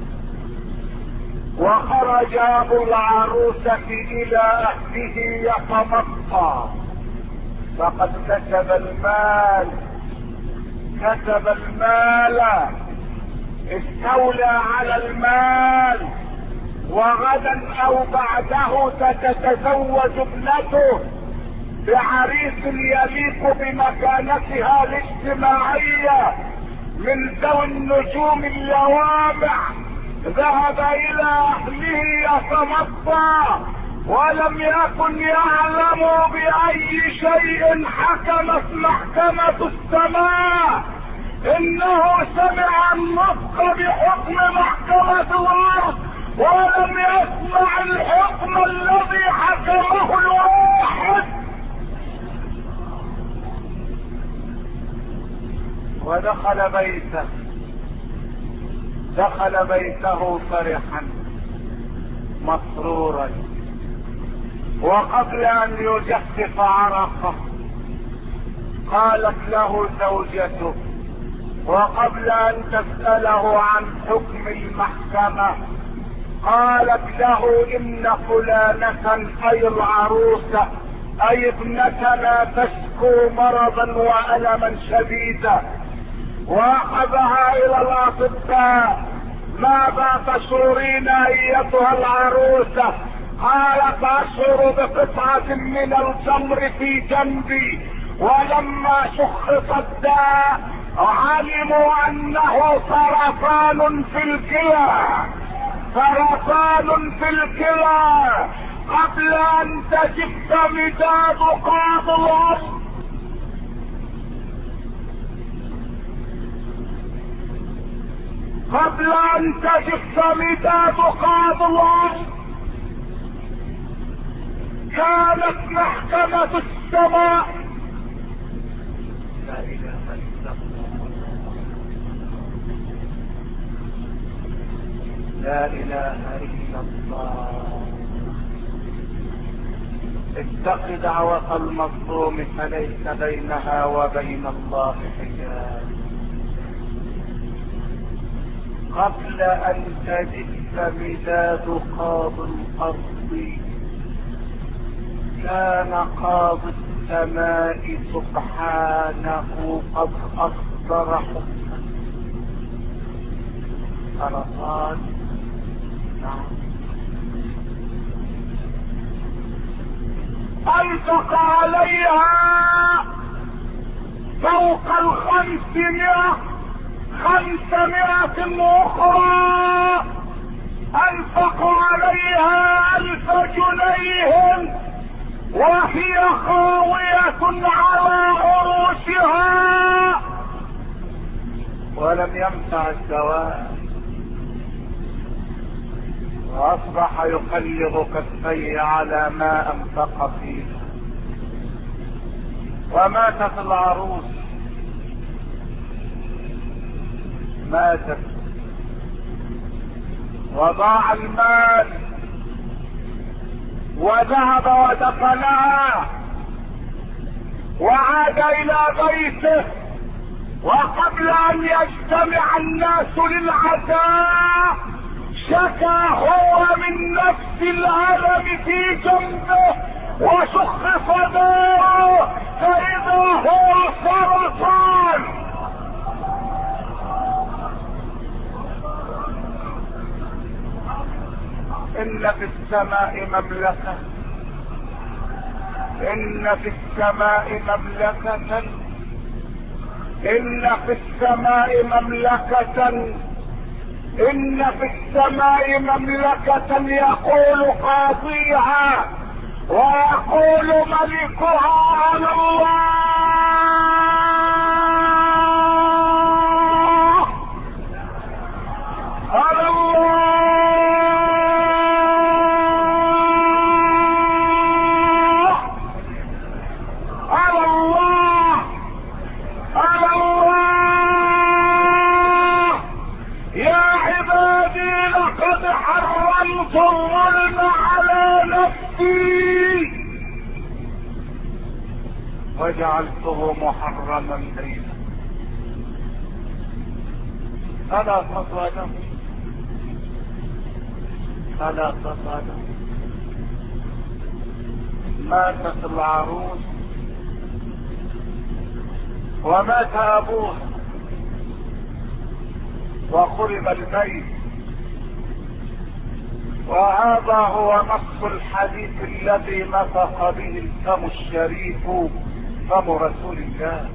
وخرج ابو العروسة الى اهله يتمطى، فقد كسب المال كسب المال، استولى على المال، وغدا او بعده ستتزوج ابنته بعريس يليق بمكانتها الاجتماعية من ذوي النجوم اللوامع. ذهب الى اهله يتمطى ولم يكن يعلم باي شيء حكمت محكمة السماء. انه سمع النطق بحكم محكمة الارض ولم يسمع الحكم الذي حكمه الواحد. ودخل بيته، دخل بيته فرحا مسرورا، وقبل ان يجفف عرقه قالت له زوجته، وقبل ان تسأله عن حكم المحكمة قالت له ان فلانة اي العروسة اي ابنتنا تشكو مرضا والما شديدا، واخذها الى الاطباء. ماذا تشعرين ايتها العروسة؟ قالت اشعر بقطعة من الجمر في جنبي، ولما شخص الداء علموا انه سرطان في الكلى، سرطان في الكلى. قبل ان تجف مداد قاض الارض قبل ان تجف مداد قاض الارض كانت محكمة السماء. لا اله الا الله، لا اله الا الله. اتق دعوة المظلوم فليس بينها وبين الله حجاب. قبل ان تجف مداد قاض الارض كان قاضي السماء سبحانه قد اصدر حكما. سرطان، نعم. انفق عليها فوق 500 اخرى، انفقوا عليها 1000 جنيه وهي خاوية على عروشها. ولم ينفع الدواء، واصبح يقلب كفيه على ما انفق فيه. وماتت العروس، ماتت، وضاع المال، وذهب ودفنها، وعاد الى بيته. وقبل ان يجتمع الناس للعزاء شكى هو من نفس الالم في جنبه وشخص داره، فاذا هو سرطان. ان في السماء مملكة، ان في السماء مملكة، ان في السماء مملكة، ان في السماء مملكة يقول قاضيها ويقول ملكها على الله، على الله، على الله، على الله. يا عبادي لقد حرمت الظلم على نفسي وجعلته محرما بينكم فلا تصادموا، فلا تصادموا. ماتت العروس ومات ابوها، وخرب البيت. وهذا هو نص الحديث الذي نطق به الفم الشريف فم رسول الله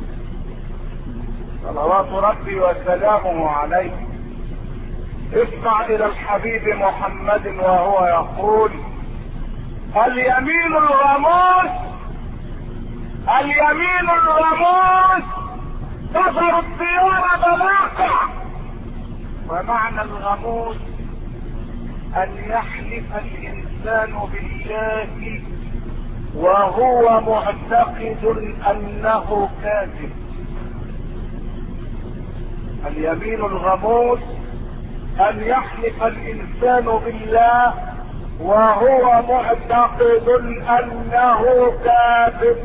صلوات ربي وسلامه عليه. اسمع الى الحبيب محمد وهو يقول: اليمين الغموس، اليمين الغموس تظهر الديار بواقع. ومعنى الغموس ان يحلف الانسان بالله وهو معتقد انه كاذب. اليمين الغموس ان يحلف الانسان بالله وهو معتقد انه كاذب.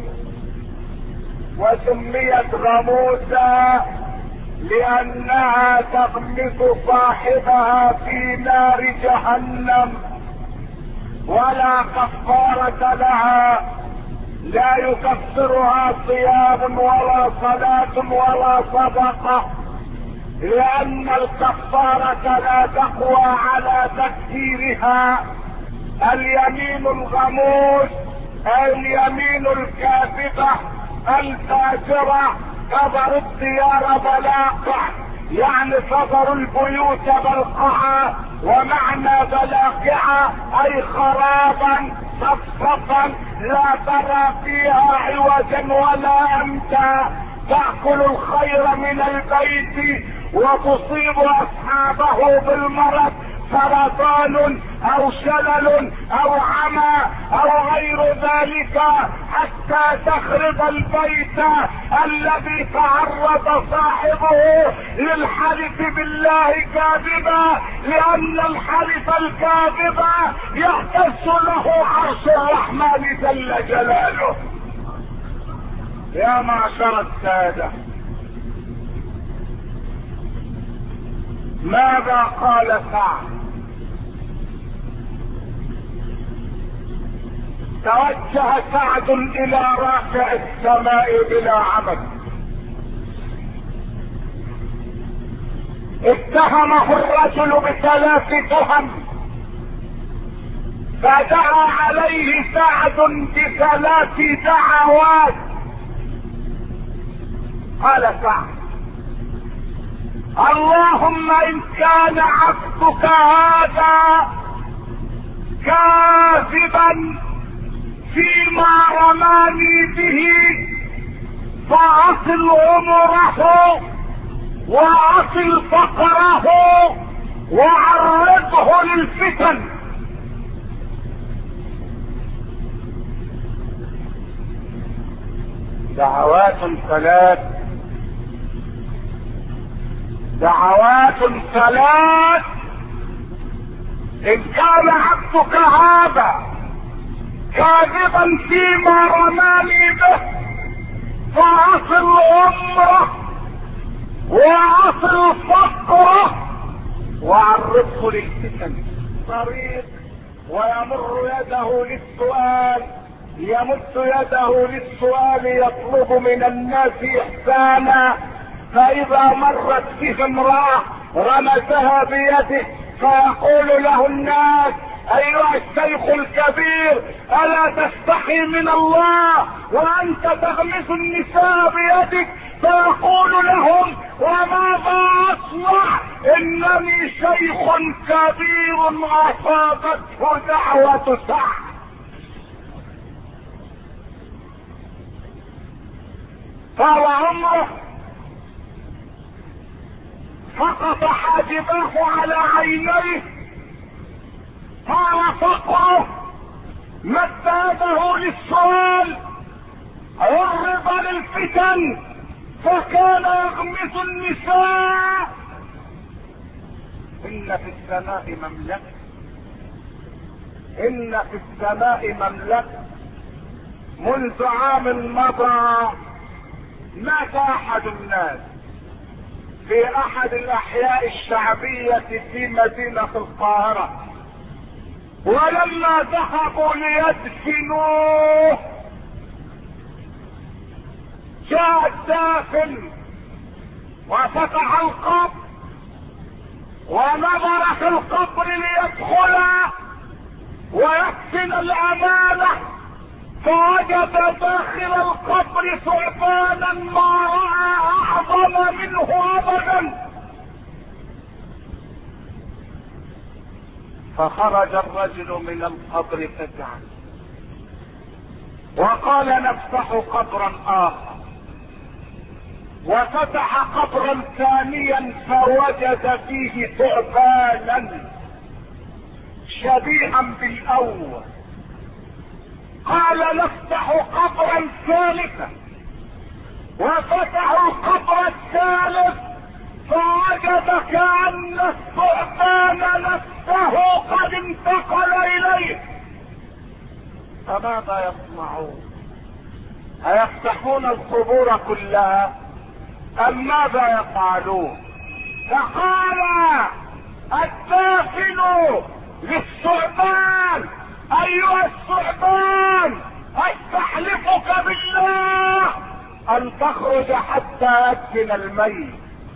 وسميت غموسا لانها تغمس صاحبها في نار جهنم ولا كفارة لها، لا يكفرها صيام ولا صلاة ولا صدقة، لان الكفارة لا تقوى على تكفيرها. اليمين الغموس اليمين الكاذبة الفاجرة تذر الديار بلاقع، يعني تذر البيوت بلقعا. ومعنى بلاقعا اي خرابا صفصفا لا ترى فيها عوجا ولا امتا، تأكل الخير من البيت وتصيب اصحابه بالمرض، سرطان او شلل او عمى او غير ذلك، حتى تخرب البيت الذي تعرض صاحبه للحلف بالله كاذبا، لان الحلف الكاذب يهتز له عرش الرحمن جل جلاله. يا معشر السادة، ماذا قال سعد؟ توجه سعد الى رافع السماء بلا عمد، اتهمه الرجل ب3 تهم، فدعا عليه سعد ب3 دعوات. قال سعد: اللهم ان كان عبدك هذا كاذبا فيما رماني به فاصل عمره واصل فقره وعرضه للفتن. دعوات 3 ان كان عبدك هذا كاذبا فيما رماني به فاصل عمره واصل فقره وعرضه للفتن. طريق ويمر يده للسؤال، يمد يده للسؤال يطلب من الناس احسانا، فاذا مرت به امرأة رمسها بيده فيقول له الناس: ايها الشيخ الكبير الا تستحي من الله وانت تغمس النساء بيدك؟ فيقول لهم: وماذا اصنع؟ انني شيخ كبير اصابته دعوة سعد. طال عمره، سقط حاجباه على عينيه، طال فقره، مد يده للسؤال، عرض للفتن، فكان يغمس النساء. ان في السماء مملكة، ان في السماء مملكة. منذ عام مضى مات احد الناس في احد الاحياء الشعبية في مدينة القاهرة، ولما ذهبوا ليدفنوه جاء الدافن وفتح القبر ونظر في القبر ليدخل ويدفن الامانة، فوجد داخل القبر ثعبانا ما رأى اعظم منه ابدا. فخرج الرجل من القبر فزعا وقال نفتح قبرا اخر، وفتح قبرا ثانيا فوجد فيه ثعبانا شبيها بالاول. قال نفتح قبرا ثالثا، وفتحوا القبر الثالث فوجد كأن الثعبان نفسه قد انتقل اليه. فماذا يصنعون؟ أيفتحون القبور كلها أم ماذا يفعلون؟ فقال الدافن للثعبان: أيها الثعبان، استحلفك بالله أن تخرج حتى أدفن الميت،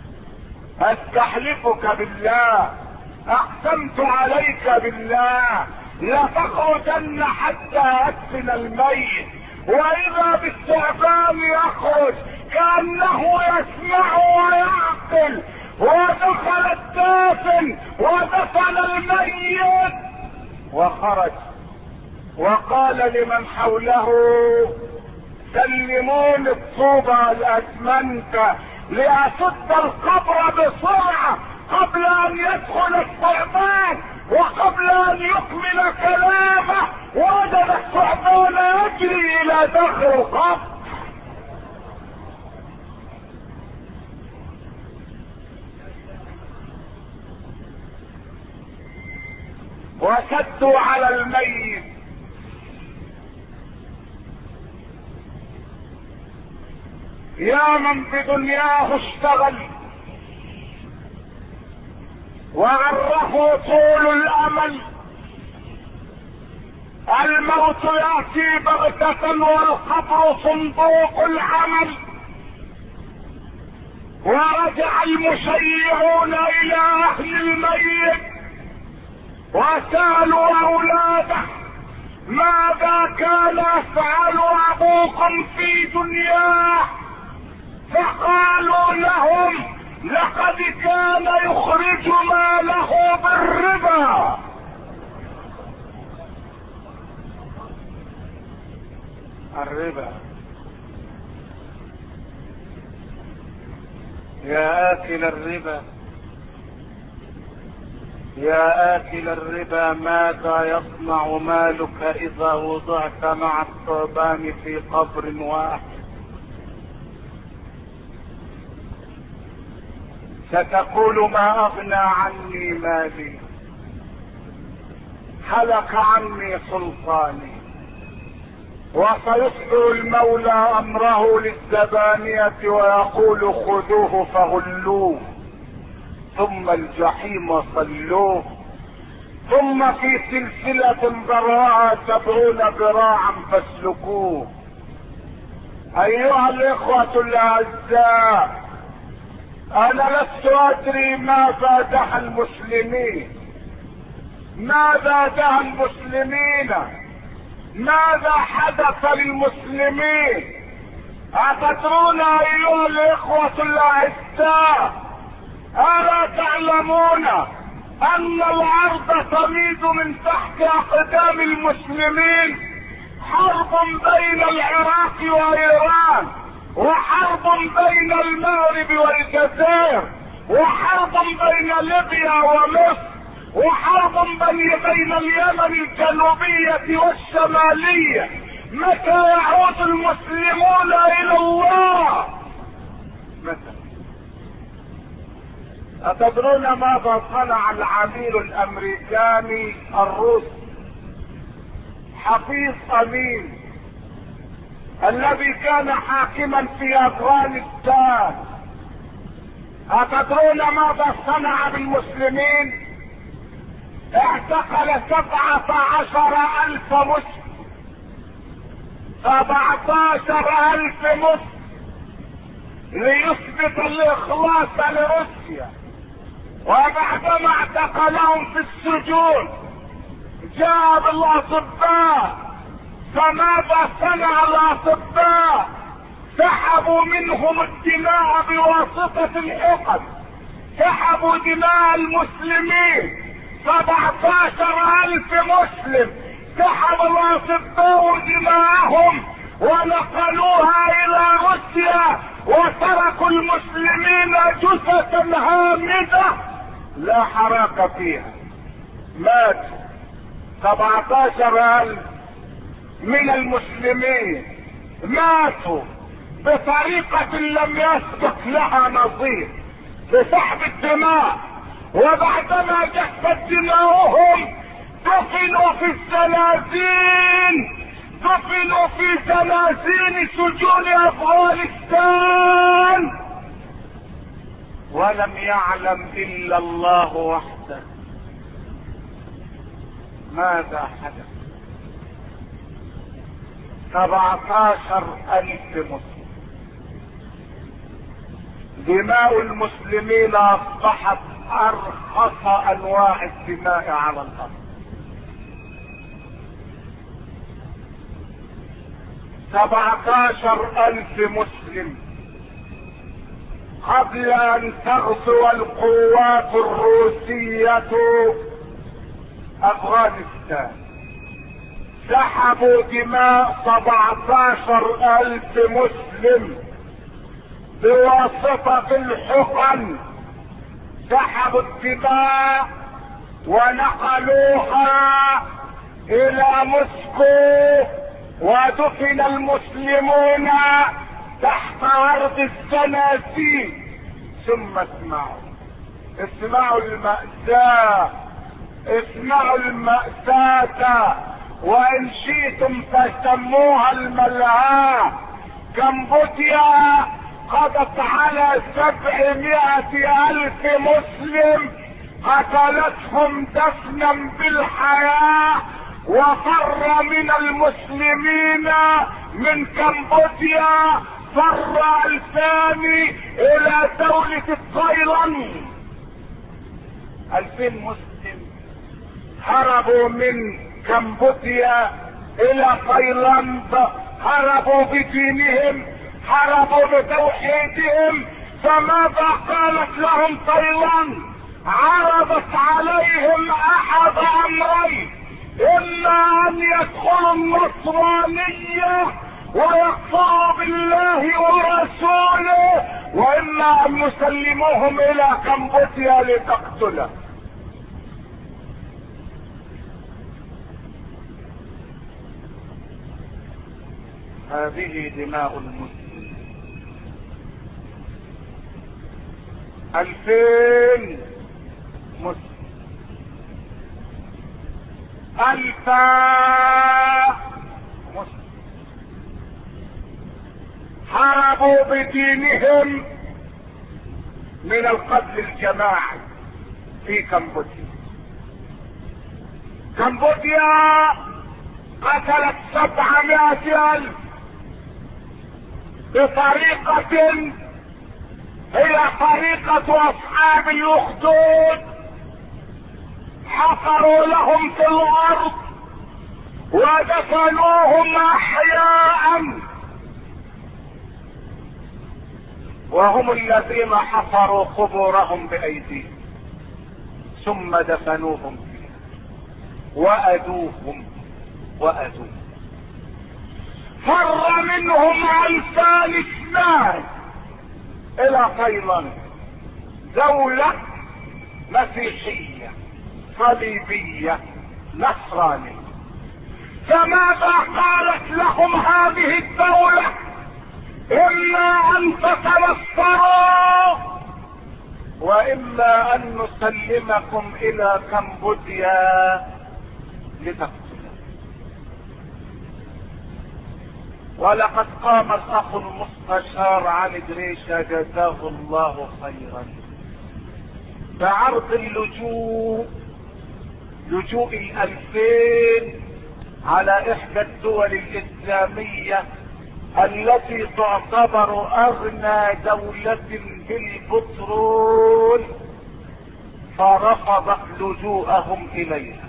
استحلفك بالله، اقسمت عليك بالله لتخرجن حتى ادفن الميت. واذا بالثعبان يخرج كانه يسمع ويعقل، ودخل الدافن ودفن الميت وخرج وقال لمن حوله: سلموني الطوبة الاسمنت لأسد القبر بسرعة قبل ان يدخل الثعبان وقبل ان يكمل كلامه. وجد الثعبان يجري الى داخل القبر. وشدوا على الميت يا من بدنياه اشتغل وعرفوا طول الامل، الموت ياتي بغتة والقبر صندوق العمل. ورجع المشيعون الى اهل الميت وسالوا اولاده: ماذا كان يفعل ابوكم في دنياه؟ فقالوا لهم: لقد كان يخرج ماله بالربا. الربا يا آكل الربا، يا آكل الربا، ماذا يصنع مالك إذا وضعت مع الثعبان في قبر واحد؟ ستقول: ما أغنى عني مالي، هلك عني سلطاني. وسيصدر المولى أمره للزبانية ويقول: خذوه فغلوه، ثم الجحيم صلوه، ثم في سلسلة ذرعها 70 ذراعا فاسلكوه. أيها الإخوة الأعزاء، أنا لست أدري ماذا دعا المسلمين، ماذا دعا المسلمين، ماذا حدث للمسلمين. أتدرون أيها الإخوة الأعزاء، ألا تعلمون أن الأرض تميد من تحت أقدام المسلمين؟ حرب بين العراق وإيران، وحرب بين المغرب والجزائر، وحرب بين ليبيا ومصر، وحرب بين اليمن الجنوبية والشمالية. متى يعود المسلمون إلى الله؟ متى؟ أتدرون ماذا صنع العميل الأمريكاني الروسي حفيظ أمين الذي كان حاكما في أفغانستان؟ أتدرون ماذا صنع بالمسلمين؟ اعتقل 17,000 مسلم، 17,000 مسلم ليثبت الإخلاص لروسيا. وبعدما اعتقلهم في السجون جاء بالاطباء، فماذا صنع الاطباء؟ سحبوا منهم الدماء بواسطة الحقن، سحبوا دماء المسلمين 17,000 مسلم، سحب الاطباء دماءهم ونقلوها الى روسيا، وتركوا المسلمين جثة هامدة لا حراك فيها. مات 17,000 من المسلمين، ماتوا بطريقة لم يسبق لها نظير، بسحب الدماء. وبعدما جفت دماؤهم دفنوا في الزنازين، دفنوا في زنازين سجون افغانستان، ولم يعلم الا الله وحده ماذا حدث. 17,000 مسلم، دماء المسلمين اصبحت ارخص انواع الدماء على الارض. 17,000 مسلم قبل ان تغزو القوات الروسية افغانستان، سحبوا دماء 17,000 مسلم بواسطة الحقن، سحبوا الدماء ونقلوها الى موسكو، ودفن المسلمون تحت ارض الزنازين. ثم اسمعوا المأساة، اسمعوا المأساة، وان شئتم فسموها الملهاة. كمبوديا قضت على 700,000 مسلم، قتلتهم دفنا بالحياة، وفر من المسلمين من كمبوديا فر 2000 الى دولة تايلاند. 2000 مسلم هربوا من كمبوديا الى تايلاند، هربوا بدينهم، هربوا بتوحيدهم. فماذا قالت لهم تايلاند؟ عرضت عليهم احد امرين: اما ان يدخلوا النصرانية ويكفروا بالله ورسوله، واما ان يسلموهم الى كمبوديا لتقتله. هذه دماء المسلمين. 2000 مسلم، 1000 مسلم هربوا بدينهم من القتل الجماعي في كمبوديا. كمبوديا قتلت 700,000 بطريقة هي طريقة اصحاب الاخدود، حفروا لهم في الارض ودفنوهم احياء، وهم الذين حفروا قبورهم بايديهم ثم دفنوهم فيها وأدوهم. فر منهم 2,000 الى تايلاند، دولة مسيحية صليبية نصرانية. فماذا قالت لهم هذه الدولة؟ اما ان تتنصروا واما ان نسلمكم الى كمبوديا لتقتلوا. ولقد قام الاخ المستشار علي دريشة جزاه الله خيرا بعرض لجوء 2000 على احدى الدول الاسلامية التي تعتبر اغنى دولة بالبترول فرفضت لجوءهم اليها.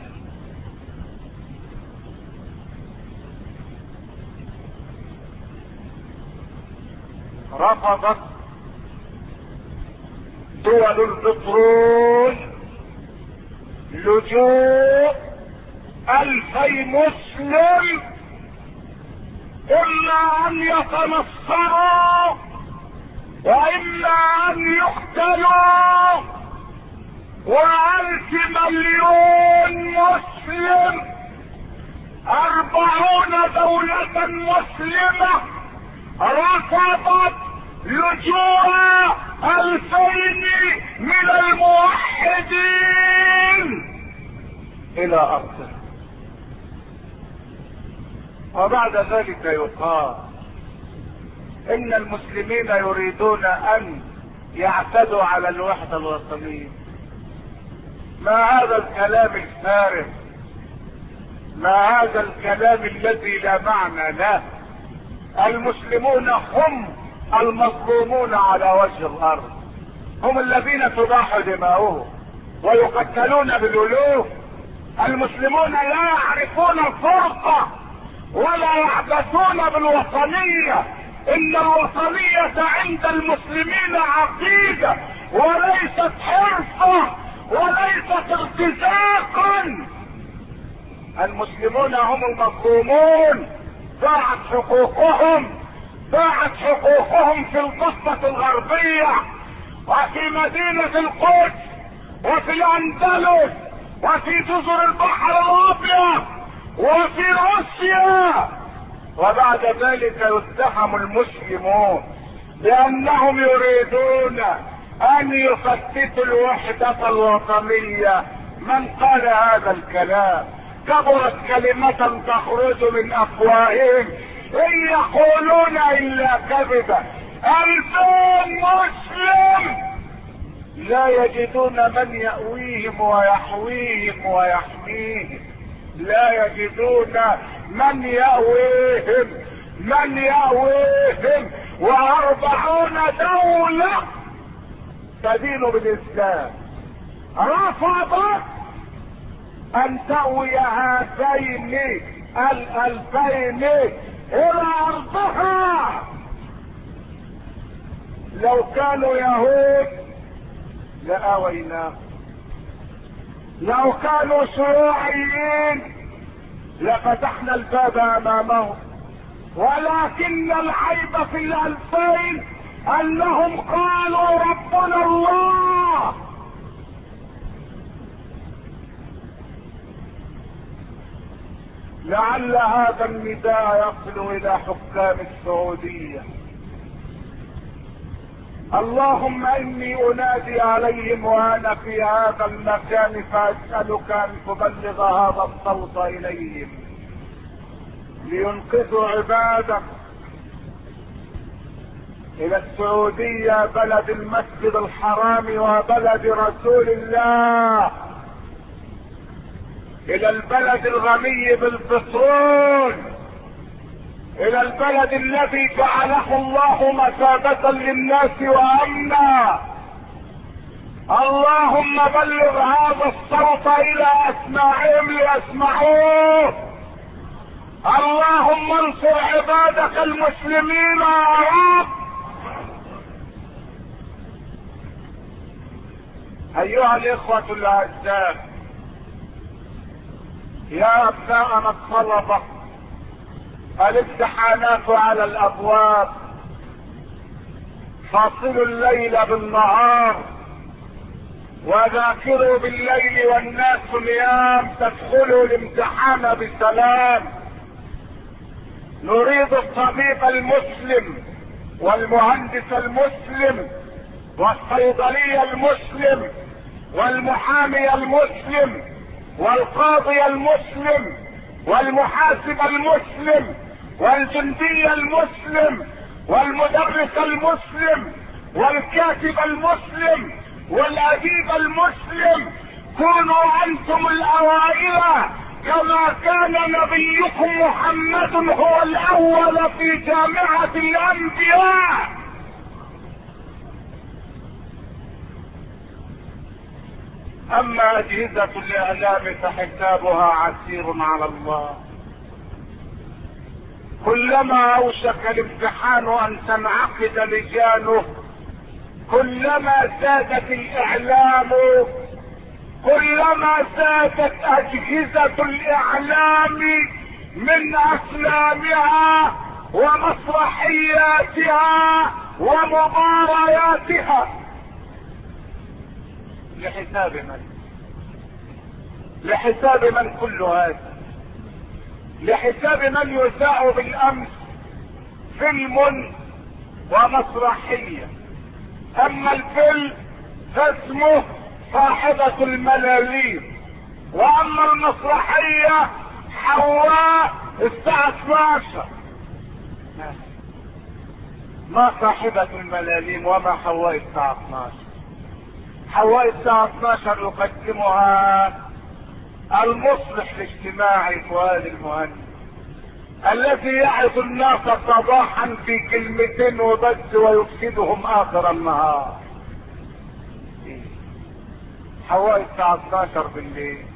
رفضت دول البترول لجوء 2000 مسلم اما ان يتنصروا واما ان يقتلوا، و1000 مليون مسلم 40 دولة مسلمة رفضت لجوء 2000 من الموحدين الى ارضه. وبعد ذلك يقال ان المسلمين يريدون ان يعتدوا على الوحدة الوطنية. ما هذا الكلام الفارغ، ما هذا الكلام الذي لا معنى له. المسلمون هم المظلومون على وجه الارض، هم الذين تباح دماؤهم ويقتلون بالالوف. المسلمون لا يعرفون الفرقة ولا يعبثون بالوطنية. ان الوطنية عند المسلمين عقيدة وليست حرفة وليست ارتزاقا. المسلمون هم المظلومون، ضاعت حقوقهم في الضفة الغربية وفي مدينة القدس وفي الاندلس وفي جزر البحر الابيض وفي روسيا. وبعد ذلك يتهم المسلمون بانهم يريدون ان يفتتوا الوحدة الوطنية. من قال هذا الكلام؟ كبرت كلمة تخرج من افواههم ان يقولون الا كذبا. 2000 مسلم لا يجدون من يأويهم ويحويهم ويحميهم، لا يجدون من يأويهم 40 دولة تدين بالاسلام رفضت ان تأوي هاتين 2000 الى ارضها. لو كانوا يهود لآويناهم، لو كانوا شيوعيين لفتحنا الباب امامهم، ولكن العيب في 2000 انهم قالوا ربنا الله. لعل هذا النداء يصل الى حكام السعودية. اللهم اني انادي عليهم وانا في هذا المكان فاسألك ان تبلغ هذا الصوت اليهم لينقذوا عبادك. الى السعودية بلد المسجد الحرام وبلد رسول الله، الى البلد الغني بالبترول، الى البلد الذي جعله الله مثابة للناس وامنا. اللهم بلغ هذا الصوت الى اسماعهم ليسمعوه. اللهم انصر عبادك المسلمين يا رب. ايها الاخوة الاعزاء، يا ابناءنا الطلبة، الامتحانات على الابواب، فاصلوا الليل بالنهار وذاكروا بالليل والناس نيام تدخلوا الامتحان بسلام. نريد الطبيب المسلم والمهندس المسلم والصيدلي المسلم والمحامي المسلم والقاضي المسلم والمحاسب المسلم والجندي المسلم والمدرس المسلم والكاتب المسلم والاديب المسلم. كونوا انتم الاوائل كما كان نبيكم محمد هو الاول في جامعة الانبياء. اما اجهزة الاعلام فحسابها عسير على الله. كلما اوشك الامتحان ان تنعقد لجانه كلما زادت الاعلام، كلما زادت اجهزة الاعلام من افلامها ومسرحياتها ومبارياتها. لحساب من؟ لحساب من كل هذا؟ لحساب من يذاع بالامس فيلم ومسرحية. اما الفيلم فاسمه صاحبة الملاليم، واما المسرحية حواء الساعة 12. ما صاحبة الملاليم وما حواء الساعة 12؟ حواء الساعة 12 يقدمها المصلح الاجتماعي فؤاد المهندس، الذي يعظ الناس صباحا في كلمتين وبس ويفسدهم اخر النهار. حواء الساعة 12 بالليل.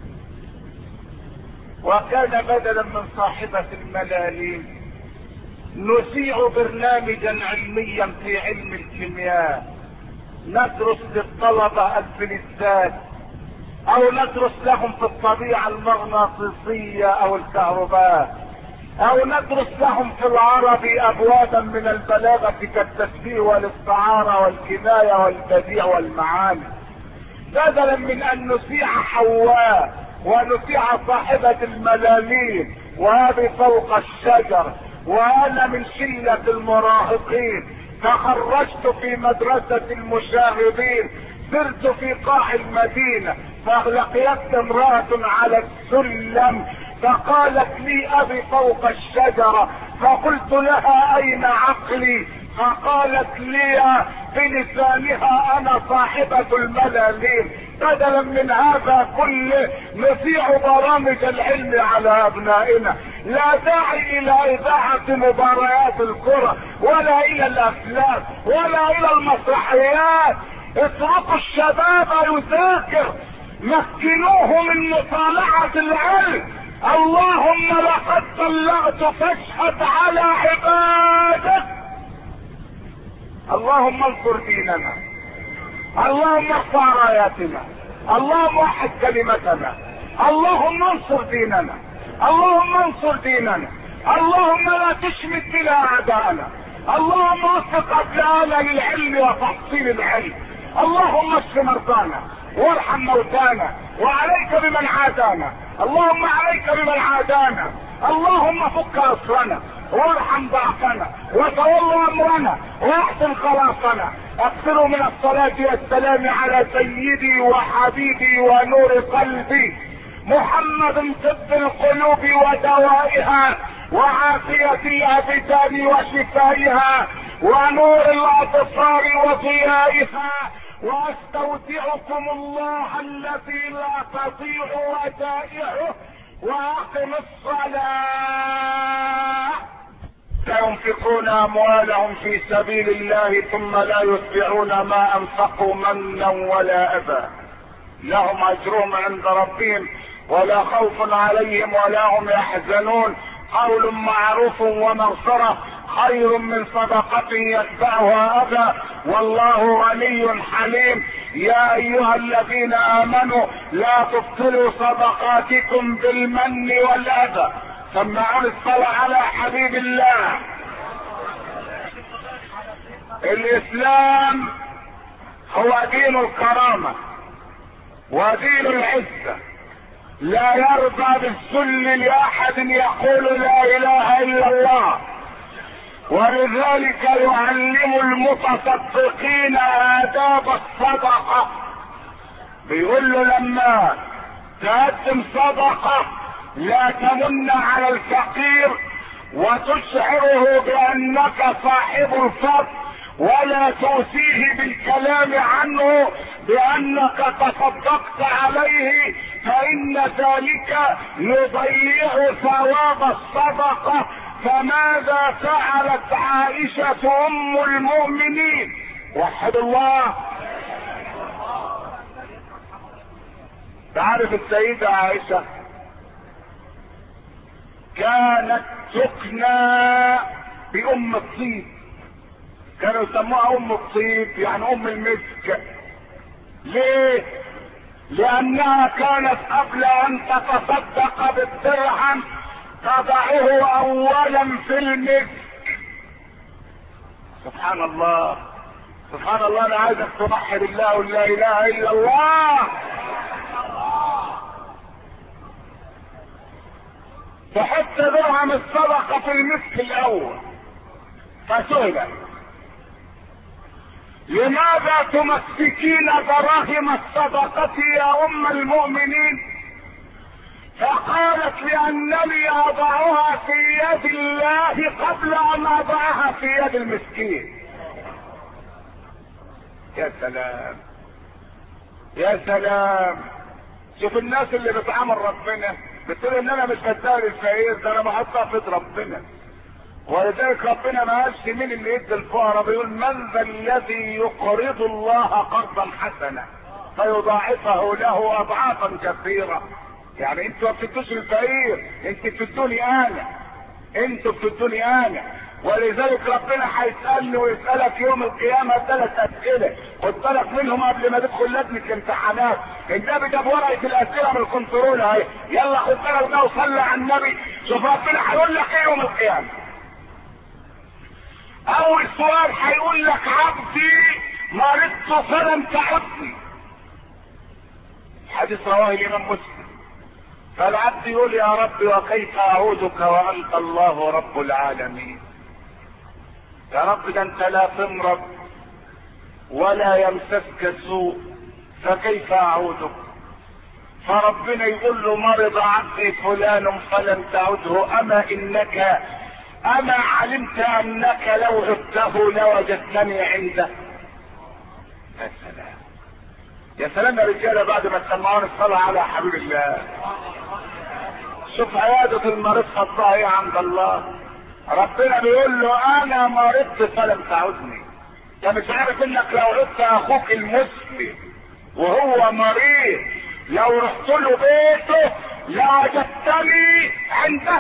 وكان بدلا من صاحبة الملاليم نذيع برنامجا علميا في علم الكيمياء، ندرس للطلبة الفلزات او ندرس لهم في الطبيعة المغناطيسية او الكهرباء، او ندرس لهم في العربي ابوابا من البلاغة كالتشبيه والاستعارة والكناية والبديع والمعاني، بدلا من ان نذيع حواء ونذيع صاحبة الملاليم وهذه فوق الشجر. وانا من شلة المراهقين تخرجت في مدرسة المشاغبين، سرت في قاع المدينة فلقيت امرأة على السلم فقالت لي ابي فوق الشجرة، فقلت لها اين عقلي؟ فقالت لي بلسانها انا صاحبة الملاليم. بدلا من هذا كله نذيع برامج العلم على ابنائنا، لا داعي الى اذاعة مباريات الكرة ولا الى الافلام ولا الى المسرحيات. اتركوا الشباب يذاكر، مكنوه من مطالعة العلم. اللهم لقد بلغت فاشهد على عبادك. اللهم انصر ديننا، اللهم ارفع راياتنا، اللهم وحد كلمتنا، اللهم انصر ديننا، اللهم انصر ديننا، اللهم لا تشمت بنا اعداءنا، اللهم وفق ابنائنا للعلم وتحصيل العلم، اللهم اشف مرضانا وارحم موتانا وعليك بمن عادانا، اللهم عليك بمن عادانا، اللهم فك اسرنا وارحم ضعفنا وتول امرنا واحسن خلاصنا. اكثروا من الصلاة والسلام على سيدي وحبيبي ونور قلبي محمد طب القلوب ودوائها وعافية الابدان وشفائها ونور الابصار وضيائها. واستودعكم الله الذي لا تضيع ودائعه واقم الصلاة. سينفقون اموالهم في سبيل الله ثم لا يتبعون ما انفقوا منا ولا اذى، لهم اجرهم عند ربهم ولا خوف عليهم ولا هم يحزنون. قول معروف ومغفرة خير من صدقة يتبعها اذى والله غني حليم. يا ايها الذين امنوا لا تبطلوا صدقاتكم بالمن والاذى. سمعون الصلاة على حبيب الله. الاسلام هو دين الكرامة ودين العزة، لا يرضى بالذل لاحد يقول لا اله الا الله. ولذلك يعلم المتصدقين آداب الصدقة، بيقول له لما تقدم صدقة لا تمن على الفقير وتشعره بانك صاحب الفضل ولا توصيه بالكلام عنه بانك تصدقت عليه، فان ذلك يضيع ثواب الصدقة. فماذا فعلت عائشة ام المؤمنين؟ وحد الله. تعرف السيدة عائشة كانت تكنى بأم الطيب، كانوا يسموها أم الطيب يعني أم المسك. ليه؟ لأنها كانت قبل أن تتصدق بالدرهم تضعه أولا في المسك. سبحان الله سبحان الله. أنا عايزك توحد الله ولا إله إلا الله. تحط درهم الصدقة في المسك الأول. فسئلت لماذا تمسكين دراهم الصدقة يا أم المؤمنين؟ فقالت لأنني أضعها في يد الله قبل أن أضعها في يد المسكين. يا سلام يا سلام. شوف الناس اللي بتعامل ربنا بتقول ان انا مش بدال الفقير، ده انا بحطها في يد ربنا. ولذلك ربنا ما قالش مين اللي يدي الفقراء، بيقول من ذا الذي يقرض الله قرضا حسنا فيضاعفه له اضعافا كثيره. يعني انتوا ما بتدوش الفقير، انتوا بتدوني انا، انتوا بتدوني انا. ولذلك ربنا هيسالني ويسالك يوم القيامه 3 اسئله، خد بالك منهم قبل ما تدخل لجنه الامتحانات. النبي جاب ورقه الاسئله من الكنترول اهي، يلا خد بالك بقى وصلي على النبي. شوف ربنا هيقول لك ايه يوم القيامه. اول سؤال هيقول لك عبدي مرضت فلم تعدني. حديث رواه الامام مسلم. فالعبد يقول يا رب وكيف اعودك وانت الله رب العالمين. يا رب ده انت لا تمرض ولا يمسسك سوء فكيف اعودك؟ فربنا يقول له مرض عبدي فلان فلم تعده اما علمت انك لو عدته لوجدتني عنده. يا سلام يا سلام يا رجاله بعد ما تسمعون الصلاه على حبيب الله. شوف عياده المريض خطها ايه عند الله. ربنا بيقول له انا مرضت فلم تعدني. انت مش عارف انك لو عدت اخوك المسلم وهو مريض لو رحت له بيته لوجدتني عنده.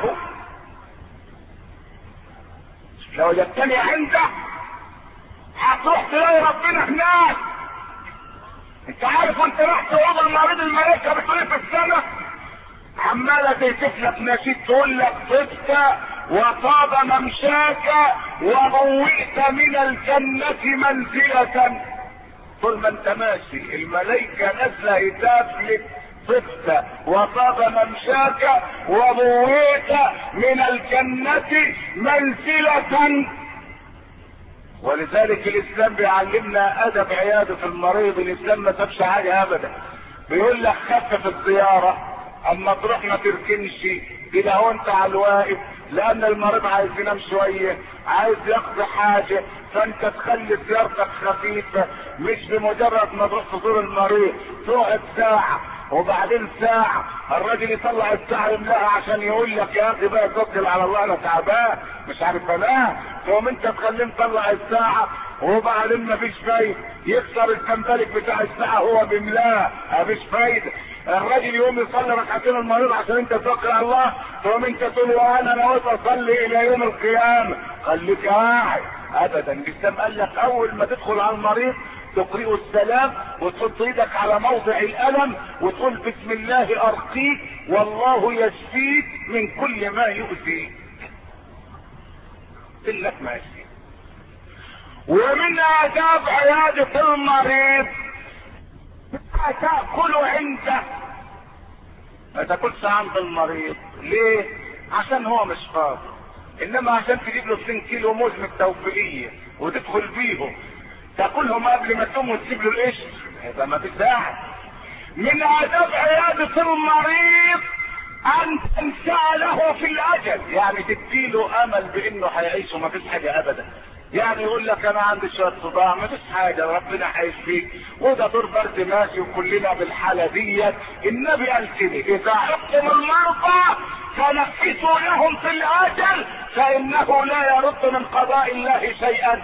لو وجدتني عنده هتروح تلاقي ربنا هناك. انت عارف وانت رحت اوضه المريض الملائكه بتقول في السماء عماله تهتف لك نشيد تقول لك طبت وطاب ممشاك وبوئت من الجنه منزله. طول ما انت ماشي الملائكه نازله هتاف لك طبت وطاب ممشاك وبوئت من الجنه منزله. ولذلك الاسلام بيعلمنا ادب عياده المريض. الاسلام ما سابش حاجه ابدا. بيقول لك خفف الزياره، اما تروح ما تركنش كده وانت على الواقف، لان المريض عايز ينام شويه، عايز يقضي حاجه، فانت تخلي زيارتك خفيفه. مش بمجرد ما تروح تزور المريض تقعد ساعه وبعدين ساعة الراجل يطلع الساعة يملاها عشان يقول لك يا اخي بقى توكل على الله انا تعبان مش عارف انام. تقوم انت تخليه مطلع الساعة وبعدين مفيش فايدة، يكسر الكمبالك بتاع الساعة هو بيملاها مفيش فايدة. الراجل يقوم يصلي ركعتين المريض عشان انت توكل على الله، تقوم انت تقول وانا نويت اصلي الى يوم القيامة. خليك قاعد ابدا. الاسلام قال لك اول ما تدخل على المريض تقرئه السلام وتحط ايدك على موضع الالم وتقول بسم الله ارقيك والله يشفيك من كل ما يؤذيك. لك ماشي. ومن اداب عيادة المريض تأكل عنده. ما تاكلش عند المريض. ليه؟ عشان هو مش فاضي. انما عشان تجيب له 2 كيلو موز من التوفيقية وتدخل بيهم تاكلهم قبل ما تقوم وتسيب له القشر يبقى ما تساعد. من اداب عيادة المريض ان تنسى له في الاجل، يعني تديله امل بانه هيعيش وما فيش حاجه ابدا. يعني يقول لك انا عندي شويه صداع ما فيش حاجه ربنا هيشفيك وده دور برد ماشي وكلنا بالحاله ديت. النبي قال كده اذا عدتم المرضى فنفسوا لهم في الاجل فانه لا يرد من قضاء الله شيئا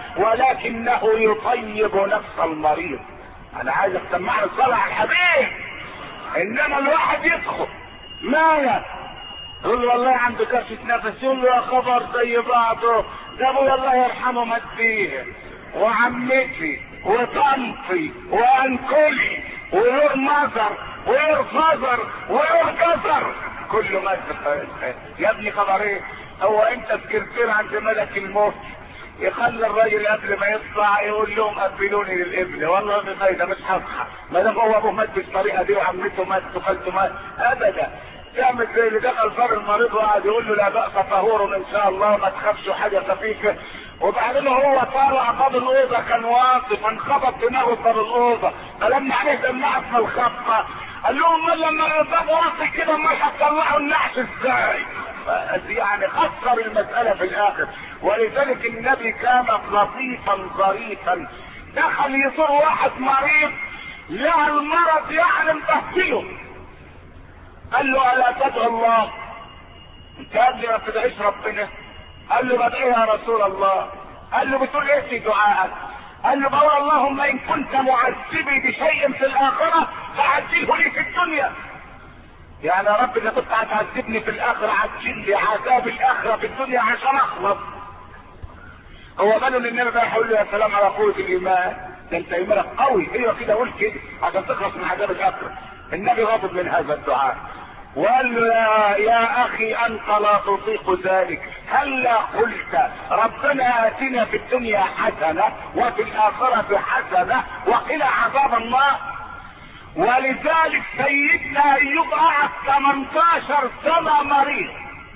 ولكنه يطيب نفس المريض. انا عايز اسمعني الصلاه على الحبيب. انما الواحد يدخل مالك يقول له والله عنده كرشة نفس، يقول له يا خبر زي بعضه، ده ابويا الله يرحمه مات فيه، وعمتي وطنطي وانكلي ويور مزر ويور فزر ويور كسر كله مات. يا ابني خبر ايه؟ هو انت سكرتير عند ملك الموت يخلي الراجل قبل ما يطلع يقول لهم قبلوني للابن، والله ما فايده مش هصحى ما دام هو ابوه مات بالطريقه دي وعمته مات وخالته مات ابدا. تعمل زي اللي دخل فار المريض وقعد يقول له لا بأس طهور ان شاء الله ما تخافش حاجه خفيفه، وبعدين هو طالع باب الاوضه كان واقف انخبط دماغه في باب الاوضه، فلما عليه دمعت في الخبطه قال لهم لما الباب واقف كده ما هتطلعوا النحس ازاي؟ يعني خسر المساله في الاخر. ولذلك النبي كان لطيفا ظريفا، دخل يزور واحد مريض لقى المرض يعني مبهدله، قال له الا تدعو الله؟ انت قال لي ما تدعيش ربنا؟ قال له بدعي يا رسول الله. قال له بتقول ايه في دعائك؟ قال له بقول اللهم ان كنت معذبي بشيء في الاخره فعجله لي في الدنيا. يعني يا رب اذا كنت هتعذبني في الاخره عجل لي عذاب الاخره في الدنيا عشان اخلص. هو قالوا للنبي بقى يقول له يا سلام على قوه الايمان، ده انت ايمانك قوي، ايوه كده قول كده عشان تخلص من عذاب الاخره. النبي غضب من هذا الدعاء وقال له يا اخي انت لا تطيق ذلك، هلا قلت ربنا اتنا في الدنيا حسنه وفي الاخره حسنه وقنا عذاب النار. ولذلك سيدنا ايوب قعد 18 سنه مريض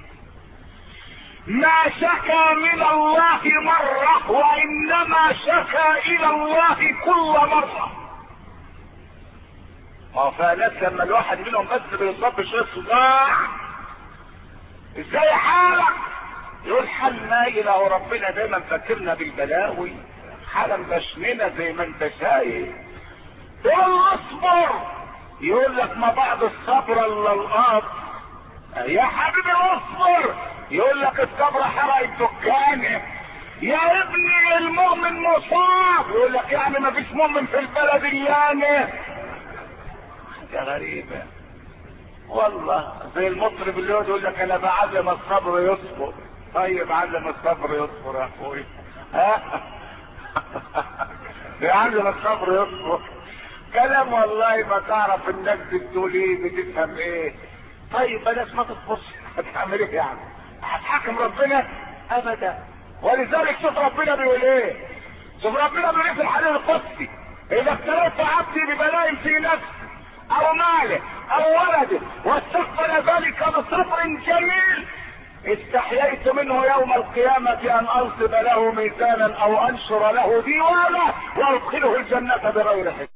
ما شكى من الله مره وانما شكى الى الله كل مره. فناس لما الواحد منهم بس بيصاب بشويه صداع ازاي حالك؟ يقول حال نايل اهو، ربنا دايما فاكرنا بالبلاوي، حالا بشمنا زي ما انت شايف. يقول اصبر، يقول لك ما بعد الصبر الا القبر. يا حبيبي اصبر، يقول لك الصبر حرق الدكان. يا ابني المؤمن مصاب، يقول لك يعني ما فيش مؤمن في البلد يعني. حاجه غريبه والله، زي المطرب اللي يقول لك انا بعلم الصبر يصبر. طيب علم الصبر يصبر يا اخوي، ها بيعلم الصبر يصبر كلام والله ما تعرف الناس بتقول ايه بتفهم ايه. طيب بلاش ما تصبرش، هتعمل ايه يعني؟ هتحاكم ربنا؟ ابدا. ولذلك شوف ربنا بيقول ايه، شوف ربنا بيقول ايه في الحديث القدسي: اذا ابتليت عبدي ببلاء في نفسه او ماله او ولده واستقبل ذلك بصبر جميل استحييت منه يوم القيامة ان انصب له ميزانا او انشر له ديوانا وادخله الجنة بغير حساب.